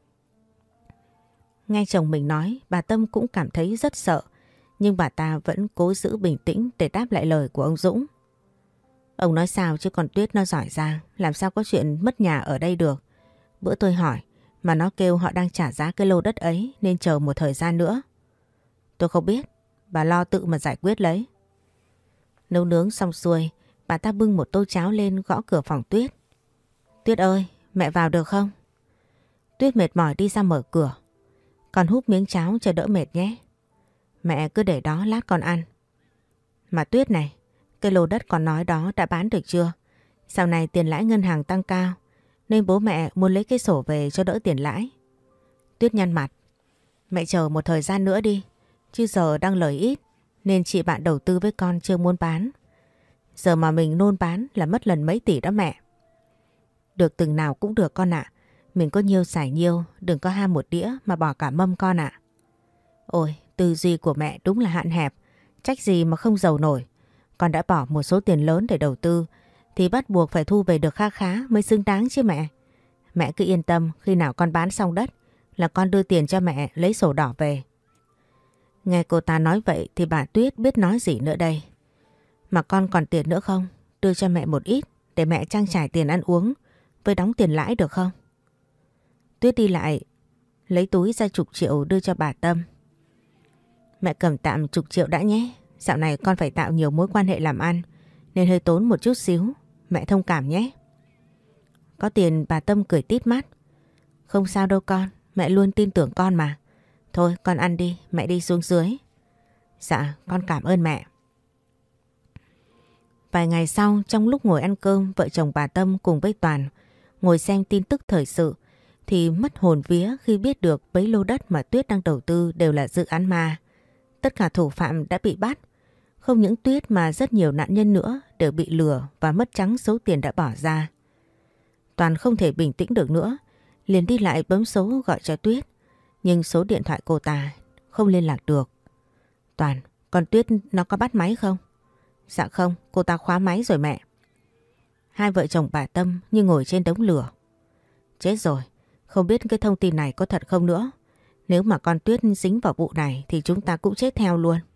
Nghe chồng mình nói, bà Tâm cũng cảm thấy rất sợ, nhưng bà ta vẫn cố giữ bình tĩnh để đáp lại lời của ông Dũng. Ông nói sao chứ con Tuyết nó giỏi giang, làm sao có chuyện mất nhà ở đây được. Bữa tôi hỏi mà nó kêu họ đang trả giá cái lô đất ấy nên chờ một thời gian nữa. Tôi không biết, bà lo tự mà giải quyết lấy. Nấu nướng xong xuôi, bà ta bưng một tô cháo lên gõ cửa phòng Tuyết. Tuyết ơi, mẹ vào được không? Tuyết mệt mỏi đi ra mở cửa. Con húp miếng cháo cho đỡ mệt nhé. Mẹ cứ để đó lát con ăn. Mà Tuyết này, cái lô đất con nói đó đã bán được chưa? Sau này tiền lãi ngân hàng tăng cao nên bố mẹ muốn lấy cái sổ về cho đỡ tiền lãi. Tuyết nhăn mặt. Mẹ chờ một thời gian nữa đi, chứ giờ đang lời ít nên chị bạn đầu tư với con chưa muốn bán. Giờ mà mình nôn bán là mất lần mấy tỷ đó mẹ. Được từng nào cũng được con ạ. Mình có nhiêu xài nhiêu, đừng có ham một đĩa mà bỏ cả mâm con ạ. Ôi, tư duy của mẹ đúng là hạn hẹp, trách gì mà không giàu nổi. Con đã bỏ một số tiền lớn để đầu tư thì bắt buộc phải thu về được kha khá mới xứng đáng chứ mẹ. Mẹ cứ yên tâm, khi nào con bán xong đất là con đưa tiền cho mẹ lấy sổ đỏ về. Nghe cô ta nói vậy thì bà Tuyết biết nói gì nữa đây. Mà con còn tiền nữa không? Đưa cho mẹ một ít để mẹ trang trải tiền ăn uống với đóng tiền lãi được không? Tuyết đi lại lấy túi ra chục triệu đưa cho bà Tâm. Mẹ cầm tạm chục triệu đã nhé. Dạo này con phải tạo nhiều mối quan hệ làm ăn nên hơi tốn một chút xíu. Mẹ thông cảm nhé. Có tiền bà Tâm cười tít mắt. Không sao đâu con, mẹ luôn tin tưởng con mà. Thôi con ăn đi, mẹ đi xuống dưới. Dạ, con cảm ơn mẹ. Vài ngày sau, trong lúc ngồi ăn cơm, vợ chồng bà Tâm cùng với Toàn ngồi xem tin tức thời sự thì mất hồn vía khi biết được bấy lô đất mà Tuyết đang đầu tư đều là dự án ma. Tất cả thủ phạm đã bị bắt. Không những Tuyết mà rất nhiều nạn nhân nữa đều bị lừa và mất trắng số tiền đã bỏ ra. Toàn không thể bình tĩnh được nữa, liền đi lại bấm số gọi cho Tuyết. Nhưng số điện thoại cô ta không liên lạc được. Toàn, con Tuyết nó có bắt máy không? Dạ không, cô ta khóa máy rồi mẹ. Hai vợ chồng bà Tâm như ngồi trên đống lửa. Chết rồi, không biết cái thông tin này có thật không nữa. Nếu mà con Tuyết dính vào vụ này thì chúng ta cũng chết theo luôn.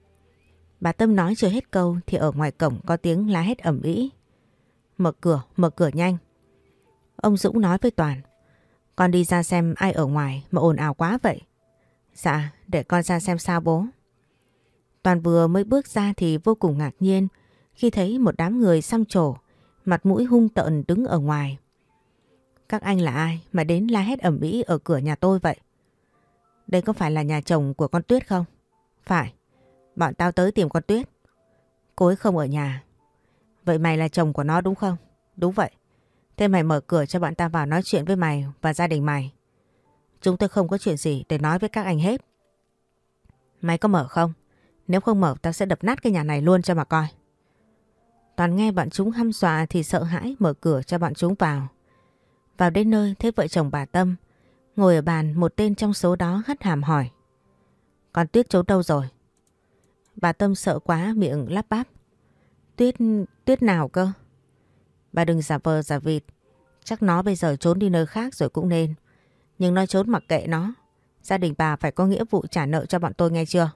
Bà Tâm nói chưa hết câu thì ở ngoài cổng có tiếng la hét ầm ĩ. Mở cửa, mở cửa nhanh. Ông Dũng nói với Toàn. Con đi ra xem ai ở ngoài mà ồn ào quá vậy. Dạ, để con ra xem sao bố. Toàn vừa mới bước ra thì vô cùng ngạc nhiên khi thấy một đám người xăm trổ, mặt mũi hung tợn đứng ở ngoài. Các anh là ai mà đến la hét ầm ĩ ở cửa nhà tôi vậy? Đây có phải là nhà chồng của con Tuyết không? Phải, bọn tao tới tìm con Tuyết. Cô ấy không ở nhà. Vậy mày là chồng của nó đúng không? Đúng vậy. Thế mày mở cửa cho bọn tao vào nói chuyện với mày và gia đình mày. Chúng tôi không có chuyện gì để nói với các anh hết. Mày có mở không? Nếu không mở tao sẽ đập nát cái nhà này luôn cho mà coi. Toàn nghe bọn chúng hăm dọa thì sợ hãi mở cửa cho bọn chúng vào. Vào đến nơi thấy vợ chồng bà Tâm ngồi ở bàn, một tên trong số đó hất hàm hỏi. Con Tuyết trốn đâu rồi? Bà Tâm sợ quá miệng lắp bắp. Tuyết, Tuyết nào cơ? Bà đừng giả vờ giả vịt. Chắc nó bây giờ trốn đi nơi khác rồi cũng nên. Nhưng nó trốn mặc kệ nó. Gia đình bà phải có nghĩa vụ trả nợ cho bọn tôi nghe chưa?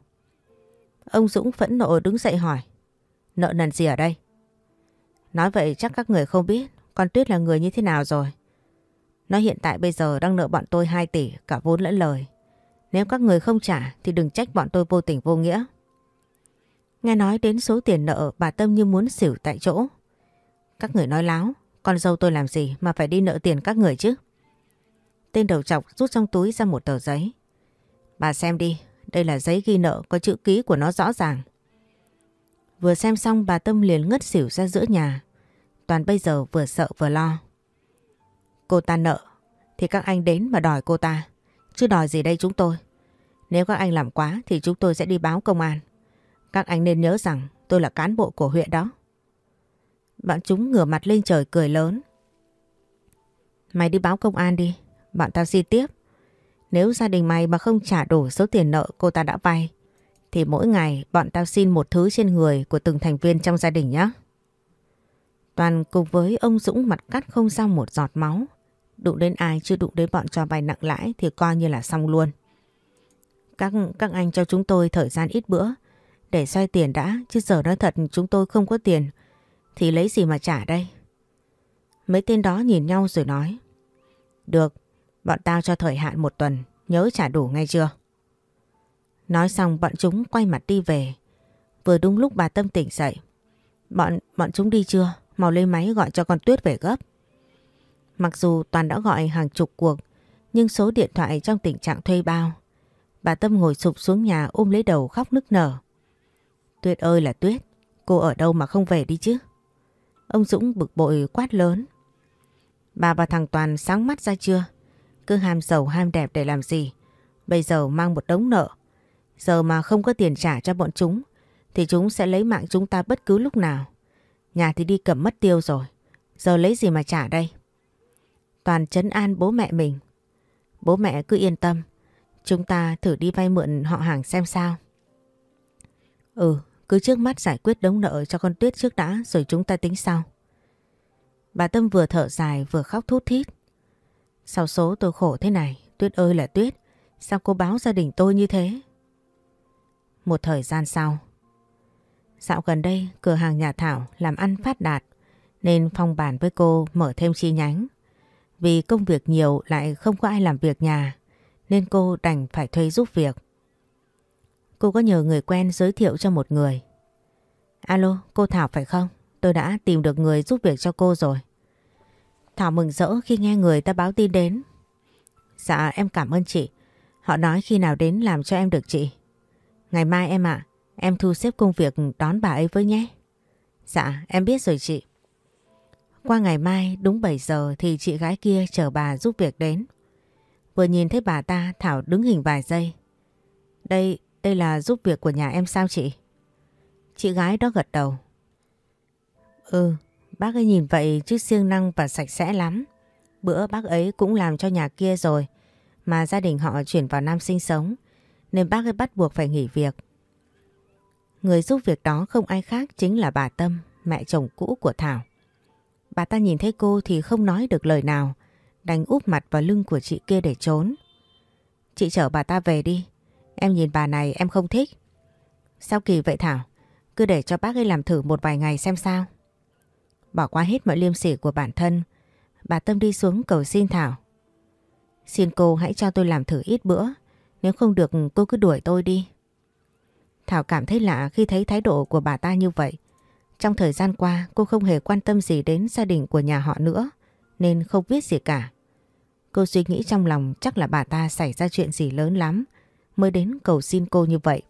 Ông Dũng phẫn nộ đứng dậy hỏi. Nợ nần gì ở đây? Nói vậy chắc các người không biết con Tuyết là người như thế nào rồi. Nó hiện tại bây giờ đang nợ bọn tôi hai tỷ cả vốn lẫn lời. Nếu các người không trả thì đừng trách bọn tôi vô tình vô nghĩa. Nghe nói đến số tiền nợ, bà Tâm như muốn xỉu tại chỗ. Các người nói láo, con dâu tôi làm gì mà phải đi nợ tiền các người chứ? Tên đầu trọc rút trong túi ra một tờ giấy. Bà xem đi, đây là giấy ghi nợ có chữ ký của nó rõ ràng. Vừa xem xong bà Tâm liền ngất xỉu ra giữa nhà. Toàn bây giờ vừa sợ vừa lo. Cô ta nợ thì các anh đến mà đòi cô ta, chứ đòi gì đây chúng tôi. Nếu các anh làm quá thì chúng tôi sẽ đi báo công an. Các anh nên nhớ rằng tôi là cán bộ của huyện đó. Bọn chúng ngửa mặt lên trời cười lớn. Mày đi báo công an đi, bọn tao xin tiếp. Nếu gia đình mày mà không trả đủ số tiền nợ cô ta đã vay thì mỗi ngày bọn tao xin một thứ trên người của từng thành viên trong gia đình nhé. Toàn cùng với ông Dũng mặt cắt không ra một giọt máu, Đụng đến ai chứ đụng đến bọn cho vay nặng lãi thì coi như là xong luôn. Các, các anh cho chúng tôi thời gian ít bữa để xoay tiền đã, chứ giờ nói thật chúng tôi không có tiền thì lấy gì mà trả đây. Mấy tên đó nhìn nhau rồi nói. Được, bọn tao cho thời hạn một tuần, nhớ trả đủ ngay chưa? Nói xong bọn chúng quay mặt đi về. Vừa đúng lúc bà Tâm tỉnh dậy. Bọn, bọn chúng đi chưa? Mau lấy máy gọi cho con Tuyết về gấp. Mặc dù Toàn đã gọi hàng chục cuộc, nhưng số điện thoại trong tình trạng thuê bao. Bà Tâm ngồi sụp xuống nhà ôm lấy đầu khóc nức nở. Tuyết ơi là Tuyết, cô ở đâu mà không về đi chứ? Ông Dũng bực bội quát lớn. Bà và thằng Toàn sáng mắt ra chưa? Cứ ham giàu ham đẹp để làm gì? Bây giờ mang một đống nợ. Giờ mà không có tiền trả cho bọn chúng thì chúng sẽ lấy mạng chúng ta bất cứ lúc nào. Nhà thì đi cầm mất tiêu rồi. Giờ lấy gì mà trả đây? Toàn trấn an bố mẹ mình. Bố mẹ cứ yên tâm. Chúng ta thử đi vay mượn họ hàng xem sao. Ừ, cứ trước mắt giải quyết đống nợ cho con Tuyết trước đã rồi chúng ta tính sau. Bà Tâm vừa thở dài vừa khóc thút thít. Sao số tôi khổ thế này? Tuyết ơi là Tuyết, sao cô báo gia đình tôi như thế? Một thời gian sau. Dạo gần đây cửa hàng nhà Thảo làm ăn phát đạt nên Phong bàn với cô mở thêm chi nhánh. Vì công việc nhiều lại không có ai làm việc nhà nên cô đành phải thuê giúp việc. Cô có nhờ người quen giới thiệu cho một người. Alo, cô Thảo phải không? Tôi đã tìm được người giúp việc cho cô rồi. Thảo mừng rỡ khi nghe người ta báo tin đến. Dạ em cảm ơn chị. Họ nói khi nào đến làm cho em được chị. Ngày mai em ạ, em thu xếp công việc đón bà ấy với nhé. Dạ em biết rồi chị. Qua ngày mai đúng bảy giờ thì chị gái kia chở bà giúp việc đến. Vừa nhìn thấy bà ta Thảo đứng hình vài giây. Đây, đây là giúp việc của nhà em sao chị? Chị gái đó gật đầu. Ừ, bác ấy nhìn vậy chứ siêng năng và sạch sẽ lắm. Bữa bác ấy cũng làm cho nhà kia rồi mà gia đình họ chuyển vào Nam sinh sống nên bác ấy bắt buộc phải nghỉ việc. Người giúp việc đó không ai khác chính là bà Tâm, mẹ chồng cũ của Thảo. Bà ta nhìn thấy cô thì không nói được lời nào, đành úp mặt vào lưng của chị kia để trốn. Chị chở bà ta về đi, em nhìn bà này em không thích. Sao kỳ vậy Thảo? Cứ để cho bác ấy làm thử một vài ngày xem sao. Bỏ qua hết mọi liêm sỉ của bản thân, bà Tâm đi xuống cầu xin Thảo. Xin cô hãy cho tôi làm thử ít bữa, nếu không được cô cứ đuổi tôi đi. Thảo cảm thấy lạ khi thấy thái độ của bà ta như vậy. Trong thời gian qua cô không hề quan tâm gì đến gia đình của nhà họ nữa nên không biết gì cả. Cô suy nghĩ trong lòng chắc là bà ta xảy ra chuyện gì lớn lắm mới đến cầu xin cô như vậy.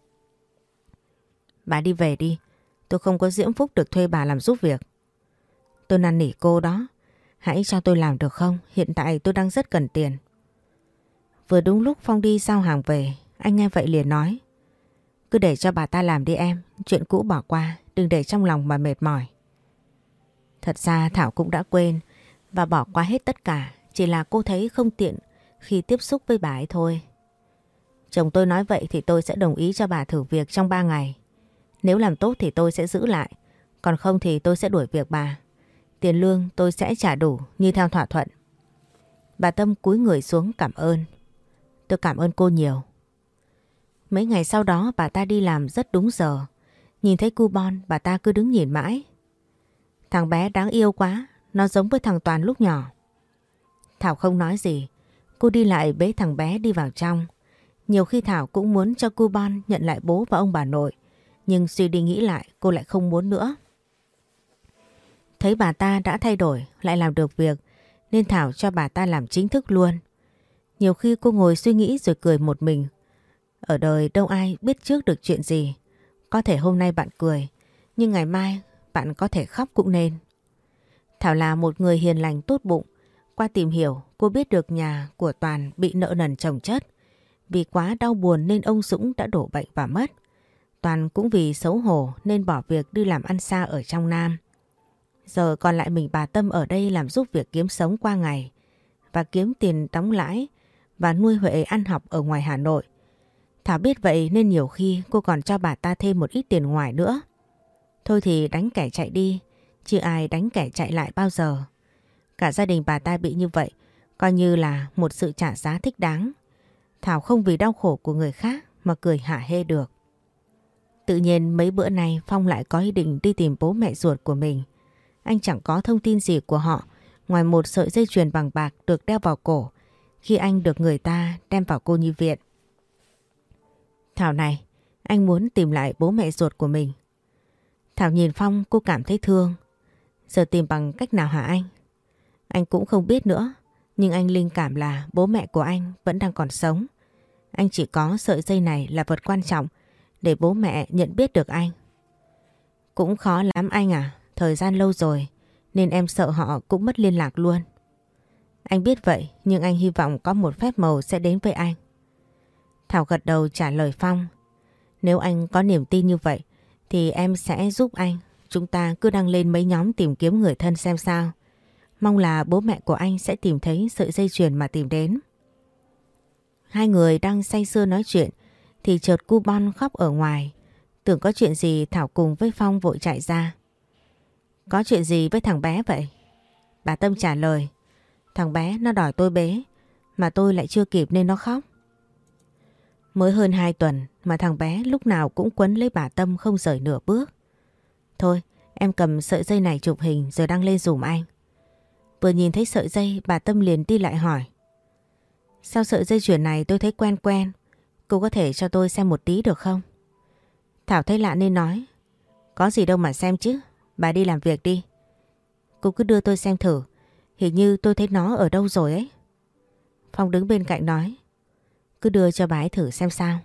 Bà đi về đi, tôi không có diễm phúc được thuê bà làm giúp việc. Tôi năn nỉ cô đó, hãy cho tôi làm được không? Hiện tại tôi đang rất cần tiền. Vừa đúng lúc Phong đi giao hàng về, anh nghe vậy liền nói. Cứ để cho bà ta làm đi em, chuyện cũ bỏ qua, đừng để trong lòng mà mệt mỏi. Thật ra Thảo cũng đã quên và bỏ qua hết tất cả, chỉ là cô thấy không tiện khi tiếp xúc với bà ấy thôi. Chồng tôi nói vậy thì tôi sẽ đồng ý cho bà thử việc trong ba ngày. Nếu làm tốt thì tôi sẽ giữ lại, còn không thì tôi sẽ đuổi việc bà. Tiền lương tôi sẽ trả đủ như theo thỏa thuận. Bà Tâm cúi người xuống cảm ơn. Tôi cảm ơn cô nhiều. Mấy ngày sau đó bà ta đi làm rất đúng giờ. Nhìn thấy coupon bà ta cứ đứng nhìn mãi. Thằng bé đáng yêu quá, nó giống với thằng Toàn lúc nhỏ. Thảo không nói gì. Cô đi lại bế thằng bé đi vào trong. Nhiều khi Thảo cũng muốn cho coupon nhận lại bố và ông bà nội. Nhưng suy đi nghĩ lại cô lại không muốn nữa. Thấy bà ta đã thay đổi lại làm được việc nên Thảo cho bà ta làm chính thức luôn. Nhiều khi cô ngồi suy nghĩ rồi cười một mình. Ở đời đâu ai biết trước được chuyện gì. Có thể hôm nay bạn cười nhưng ngày mai bạn có thể khóc cũng nên. Thảo là một người hiền lành tốt bụng. Qua tìm hiểu cô biết được nhà của Toàn bị nợ nần chồng chất. Vì quá đau buồn nên ông Dũng đã đổ bệnh và mất. Toàn cũng vì xấu hổ nên bỏ việc đi làm ăn xa ở trong Nam. Giờ còn lại mình bà Tâm ở đây làm giúp việc kiếm sống qua ngày và kiếm tiền đóng lãi và nuôi Huệ ăn học ở ngoài Hà Nội. Thảo biết vậy nên nhiều khi cô còn cho bà ta thêm một ít tiền ngoài nữa. Thôi thì đánh kẻ chạy đi, chứ ai đánh kẻ chạy lại bao giờ. Cả gia đình bà ta bị như vậy, Coi như là một sự trả giá thích đáng. Thảo không vì đau khổ của người khác mà cười hả hê được. Tự nhiên mấy bữa nay Phong lại có ý định đi tìm bố mẹ ruột của mình. Anh chẳng có thông tin gì của họ ngoài một sợi dây chuyền bằng bạc được đeo vào cổ khi anh được người ta đem vào cô nhi viện. Thảo này, anh muốn tìm lại bố mẹ ruột của mình. Thảo nhìn Phong, cô cảm thấy thương. Giờ tìm bằng cách nào hả anh? Anh cũng không biết nữa, nhưng anh linh cảm là bố mẹ của anh vẫn đang còn sống. Anh chỉ có sợi dây này là vật quan trọng để bố mẹ nhận biết được anh. Cũng khó lắm anh à, thời gian lâu rồi nên em sợ họ cũng mất liên lạc luôn. Anh biết vậy, nhưng anh hy vọng có một phép màu sẽ đến với anh. Thảo gật đầu trả lời Phong. Nếu anh có niềm tin như vậy thì em sẽ giúp anh. Chúng ta cứ đăng lên mấy nhóm tìm kiếm người thân xem sao. Mong là bố mẹ của anh sẽ tìm thấy sợi dây chuyền mà tìm đến. Hai người đang say sưa nói chuyện thì chợt cu Bon khóc ở ngoài. Tưởng có chuyện gì Thảo cùng với Phong vội chạy ra. Có chuyện gì với thằng bé vậy? Bà Tâm trả lời. Thằng bé nó đòi tôi bế mà tôi lại chưa kịp nên nó khóc. Mới hơn hai tuần mà thằng bé lúc nào cũng quấn lấy bà Tâm không rời nửa bước. Thôi em cầm sợi dây này chụp hình rồi đăng lên dùm anh. Vừa nhìn thấy sợi dây bà Tâm liền đi lại hỏi. Sao sợi dây chuyền này tôi thấy quen quen. Cô có thể cho tôi xem một tí được không? Thảo thấy lạ nên nói. Có gì đâu mà xem chứ. Bà đi làm việc đi. Cô cứ đưa tôi xem thử. Hình như tôi thấy nó ở đâu rồi ấy. Phong đứng bên cạnh nói. Cứ đưa cho bà ấy thử xem sao.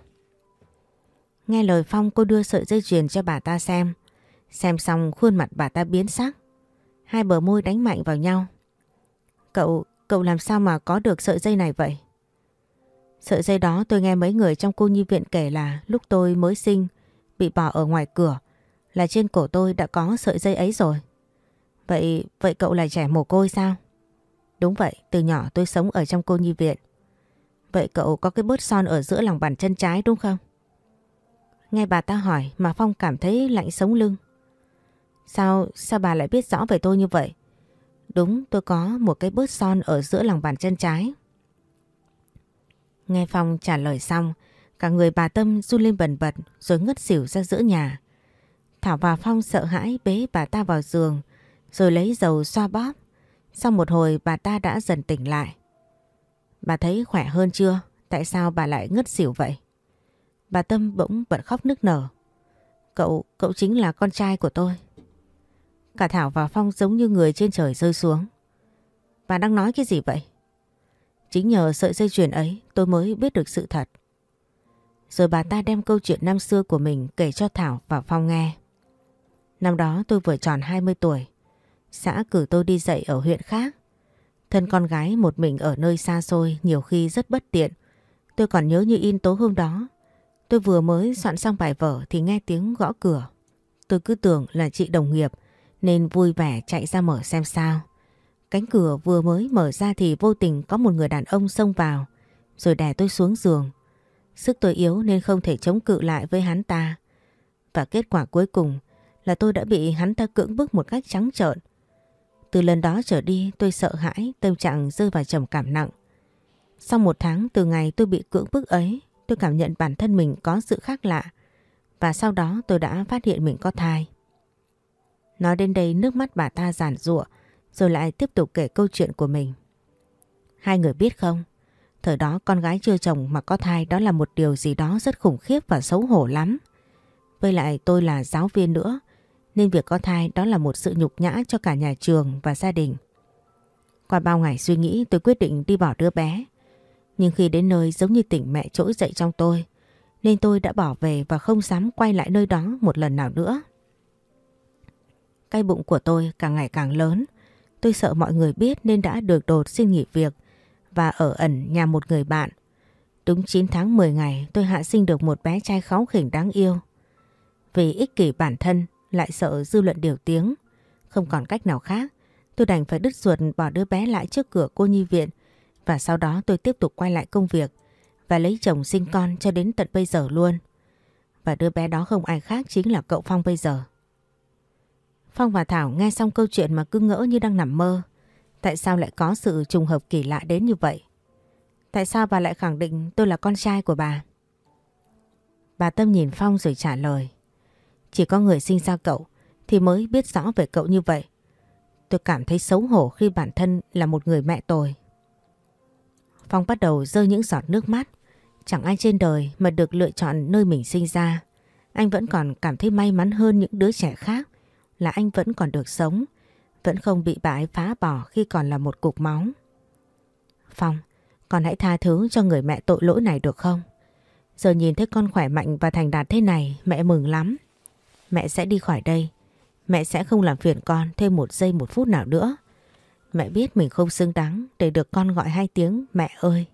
Nghe lời Phong, cô đưa sợi dây chuyền cho bà ta xem. Xem xong khuôn mặt bà ta biến sắc. Hai bờ môi đánh mạnh vào nhau. Cậu, cậu làm sao mà có được sợi dây này vậy? Sợi dây đó tôi nghe mấy người trong cô nhi viện kể là lúc tôi mới sinh bị bỏ ở ngoài cửa là trên cổ tôi đã có sợi dây ấy rồi. Vậy, vậy cậu là trẻ mồ côi sao? Đúng vậy, từ nhỏ tôi sống ở trong cô nhi viện. Vậy cậu có cái bớt son ở giữa lòng bàn chân trái đúng không? Nghe bà ta hỏi mà Phong cảm thấy lạnh sống lưng. Sao, sao bà lại biết rõ về tôi như vậy? Đúng, tôi có một cái bớt son ở giữa lòng bàn chân trái. Nghe Phong trả lời xong, cả người bà Tâm run lên bần bật rồi ngất xỉu ra giữa nhà. Thảo và Phong sợ hãi bế bà ta vào giường rồi lấy dầu xoa bóp. Sau một hồi bà ta đã dần tỉnh lại. Bà thấy khỏe hơn chưa? Tại sao bà lại ngất xỉu vậy? Bà Tâm bỗng bật khóc nức nở. Cậu, cậu chính là con trai của tôi. Cả Thảo và Phong giống như người trên trời rơi xuống. Bà đang nói cái gì vậy? Chính nhờ sợi dây chuyền ấy tôi mới biết được sự thật. Rồi bà ta đem câu chuyện năm xưa của mình kể cho Thảo và Phong nghe. Năm đó tôi vừa tròn hai mươi tuổi. Xã cử tôi đi dạy ở huyện khác. Thân con gái một mình ở nơi xa xôi nhiều khi rất bất tiện. Tôi còn nhớ như in tối hôm đó. Tôi vừa mới soạn xong bài vở thì nghe tiếng gõ cửa. Tôi cứ tưởng là chị đồng nghiệp nên vui vẻ chạy ra mở xem sao. Cánh cửa vừa mới mở ra thì vô tình có một người đàn ông xông vào rồi đè tôi xuống giường. Sức tôi yếu nên không thể chống cự lại với hắn ta. Và kết quả cuối cùng là tôi đã bị hắn ta cưỡng bức một cách trắng trợn. Từ lần đó trở đi tôi sợ hãi, tâm trạng rơi vào trầm cảm nặng. Sau một tháng từ ngày tôi bị cưỡng bức ấy, tôi cảm nhận bản thân mình có sự khác lạ. Và sau đó tôi đã phát hiện mình có thai. Nói đến đây nước mắt bà ta giàn giụa rồi lại tiếp tục kể câu chuyện của mình. Hai người biết không, thời đó con gái chưa chồng mà có thai đó là một điều gì đó rất khủng khiếp và xấu hổ lắm. Với lại tôi là giáo viên nữa, nên việc có thai đó là một sự nhục nhã cho cả nhà trường và gia đình. Qua bao ngày suy nghĩ tôi quyết định đi bỏ đứa bé. Nhưng khi đến nơi giống như tỉnh mẹ trỗi dậy trong tôi, nên tôi đã bỏ về và không dám quay lại nơi đó một lần nào nữa. Cái bụng của tôi càng ngày càng lớn. Tôi sợ mọi người biết nên đã được đột xin nghỉ việc và ở ẩn nhà một người bạn. Đúng chín tháng mười ngày tôi hạ sinh được một bé trai kháu khỉnh đáng yêu. Vì ích kỷ bản thân lại sợ dư luận điều tiếng. Không còn cách nào khác, tôi đành phải đứt ruột bỏ đứa bé lại trước cửa cô nhi viện. Và sau đó tôi tiếp tục quay lại công việc và lấy chồng sinh con cho đến tận bây giờ luôn. Và đứa bé đó không ai khác chính là cậu Phong bây giờ. Phong và Thảo nghe xong câu chuyện mà cứ ngỡ như đang nằm mơ. Tại sao lại có sự trùng hợp kỳ lạ đến như vậy? Tại sao bà lại khẳng định tôi là con trai của bà? Bà Tâm nhìn Phong rồi trả lời. Chỉ có người sinh ra cậu thì mới biết rõ về cậu như vậy. Tôi cảm thấy xấu hổ khi bản thân là một người mẹ tồi. Phong bắt đầu rơi những giọt nước mắt. Chẳng ai trên đời mà được lựa chọn nơi mình sinh ra. Anh vẫn còn cảm thấy may mắn hơn những đứa trẻ khác là anh vẫn còn được sống, vẫn không bị bà ấy phá bỏ khi còn là một cục máu. Phong, con hãy tha thứ cho người mẹ tội lỗi này được không? Giờ nhìn thấy con khỏe mạnh và thành đạt thế này, mẹ mừng lắm. Mẹ sẽ đi khỏi đây. Mẹ sẽ không làm phiền con thêm một giây một phút nào nữa. Mẹ biết mình không xứng đáng để được con gọi hai tiếng mẹ ơi.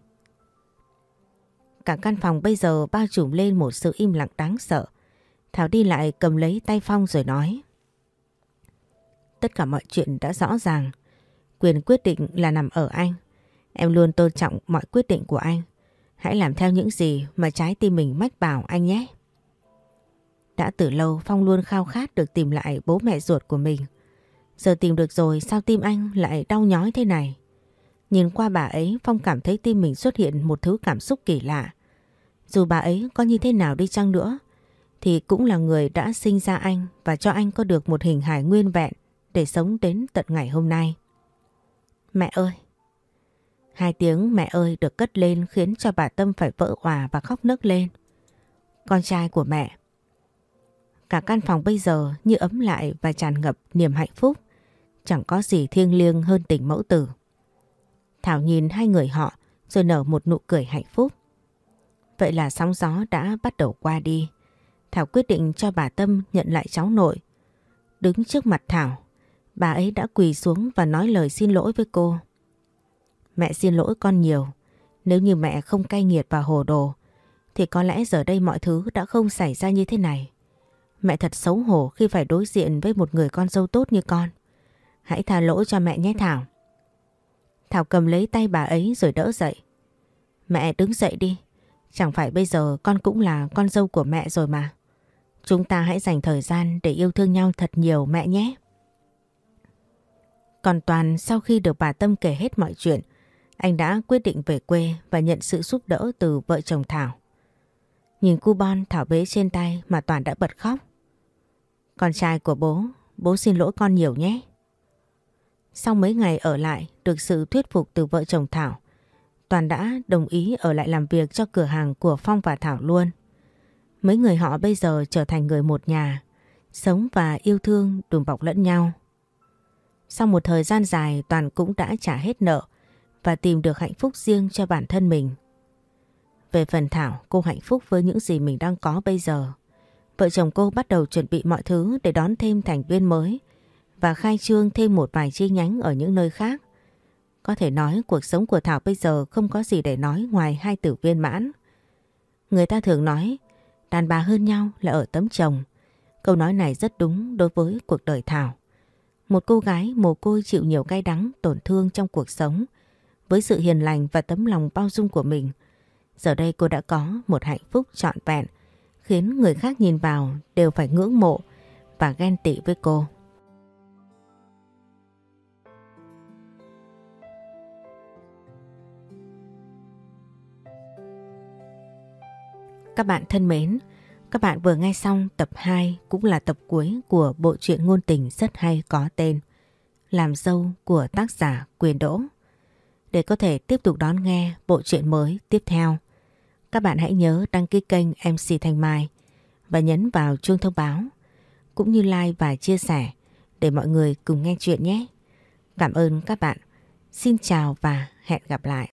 Cả căn phòng bây giờ bao trùm lên một sự im lặng đáng sợ. Thảo đi lại cầm lấy tay Phong rồi nói. Tất cả mọi chuyện đã rõ ràng. Quyền quyết định là nằm ở anh. Em luôn tôn trọng mọi quyết định của anh. Hãy làm theo những gì mà trái tim mình mách bảo anh nhé. Đã từ lâu Phong luôn khao khát được tìm lại bố mẹ ruột của mình. Giờ tìm được rồi sao tim anh lại đau nhói thế này? Nhìn qua bà ấy Phong cảm thấy tim mình xuất hiện một thứ cảm xúc kỳ lạ. Dù bà ấy có như thế nào đi chăng nữa thì cũng là người đã sinh ra anh và cho anh có được một hình hài nguyên vẹn để sống đến tận ngày hôm nay. Mẹ ơi! Hai tiếng mẹ ơi được cất lên khiến cho bà Tâm phải vỡ òa và khóc nấc lên. Con trai của mẹ. Cả căn phòng bây giờ như ấm lại và tràn ngập niềm hạnh phúc. Chẳng có gì thiêng liêng hơn tình mẫu tử. Thảo nhìn hai người họ rồi nở một nụ cười hạnh phúc. Vậy là sóng gió đã bắt đầu qua đi. Thảo quyết định cho bà Tâm nhận lại cháu nội. Đứng trước mặt Thảo, bà ấy đã quỳ xuống và nói lời xin lỗi với cô. Mẹ xin lỗi con nhiều. Nếu như mẹ không cay nghiệt và hồ đồ thì có lẽ giờ đây mọi thứ đã không xảy ra như thế này. Mẹ thật xấu hổ khi phải đối diện với một người con dâu tốt như con. Hãy tha lỗi cho mẹ nhé Thảo. Thảo cầm lấy tay bà ấy rồi đỡ dậy. Mẹ đứng dậy đi. Chẳng phải bây giờ con cũng là con dâu của mẹ rồi mà. Chúng ta hãy dành thời gian để yêu thương nhau thật nhiều mẹ nhé. Còn Toàn sau khi được bà Tâm kể hết mọi chuyện, anh đã quyết định về quê và nhận sự giúp đỡ từ vợ chồng Thảo. Nhìn cu bon Thảo bế trên tay mà Toàn đã bật khóc. Con trai của bố, bố xin lỗi con nhiều nhé. Sau mấy ngày ở lại được sự thuyết phục từ vợ chồng Thảo, Toàn đã đồng ý ở lại làm việc cho cửa hàng của Phong và Thảo luôn. Mấy người họ bây giờ trở thành người một nhà, sống và yêu thương đùm bọc lẫn nhau. Sau một thời gian dài Toàn cũng đã trả hết nợ và tìm được hạnh phúc riêng cho bản thân mình. Về phần Thảo, cô hạnh phúc với những gì mình đang có bây giờ. Vợ chồng cô bắt đầu chuẩn bị mọi thứ để đón thêm thành viên mới và khai trương thêm một vài chi nhánh ở những nơi khác. Có thể nói cuộc sống của Thảo bây giờ không có gì để nói ngoài hai từ viên mãn. Người ta thường nói đàn bà hơn nhau là ở tấm chồng. Câu nói này rất đúng đối với cuộc đời Thảo. Một cô gái mồ côi chịu nhiều cay đắng, tổn thương trong cuộc sống. Với sự hiền lành và tấm lòng bao dung của mình, giờ đây cô đã có một hạnh phúc trọn vẹn, khiến người khác nhìn vào đều phải ngưỡng mộ và ghen tị với cô. Các bạn thân mến, các bạn vừa nghe xong tập hai cũng là tập cuối của bộ truyện ngôn tình rất hay có tên Làm dâu của tác giả Quyền Đỗ. Để có thể tiếp tục đón nghe bộ truyện mới tiếp theo, các bạn hãy nhớ đăng ký kênh em xê Thanh Mai và nhấn vào chuông thông báo, cũng như like và chia sẻ để mọi người cùng nghe chuyện nhé. Cảm ơn các bạn. Xin chào và hẹn gặp lại.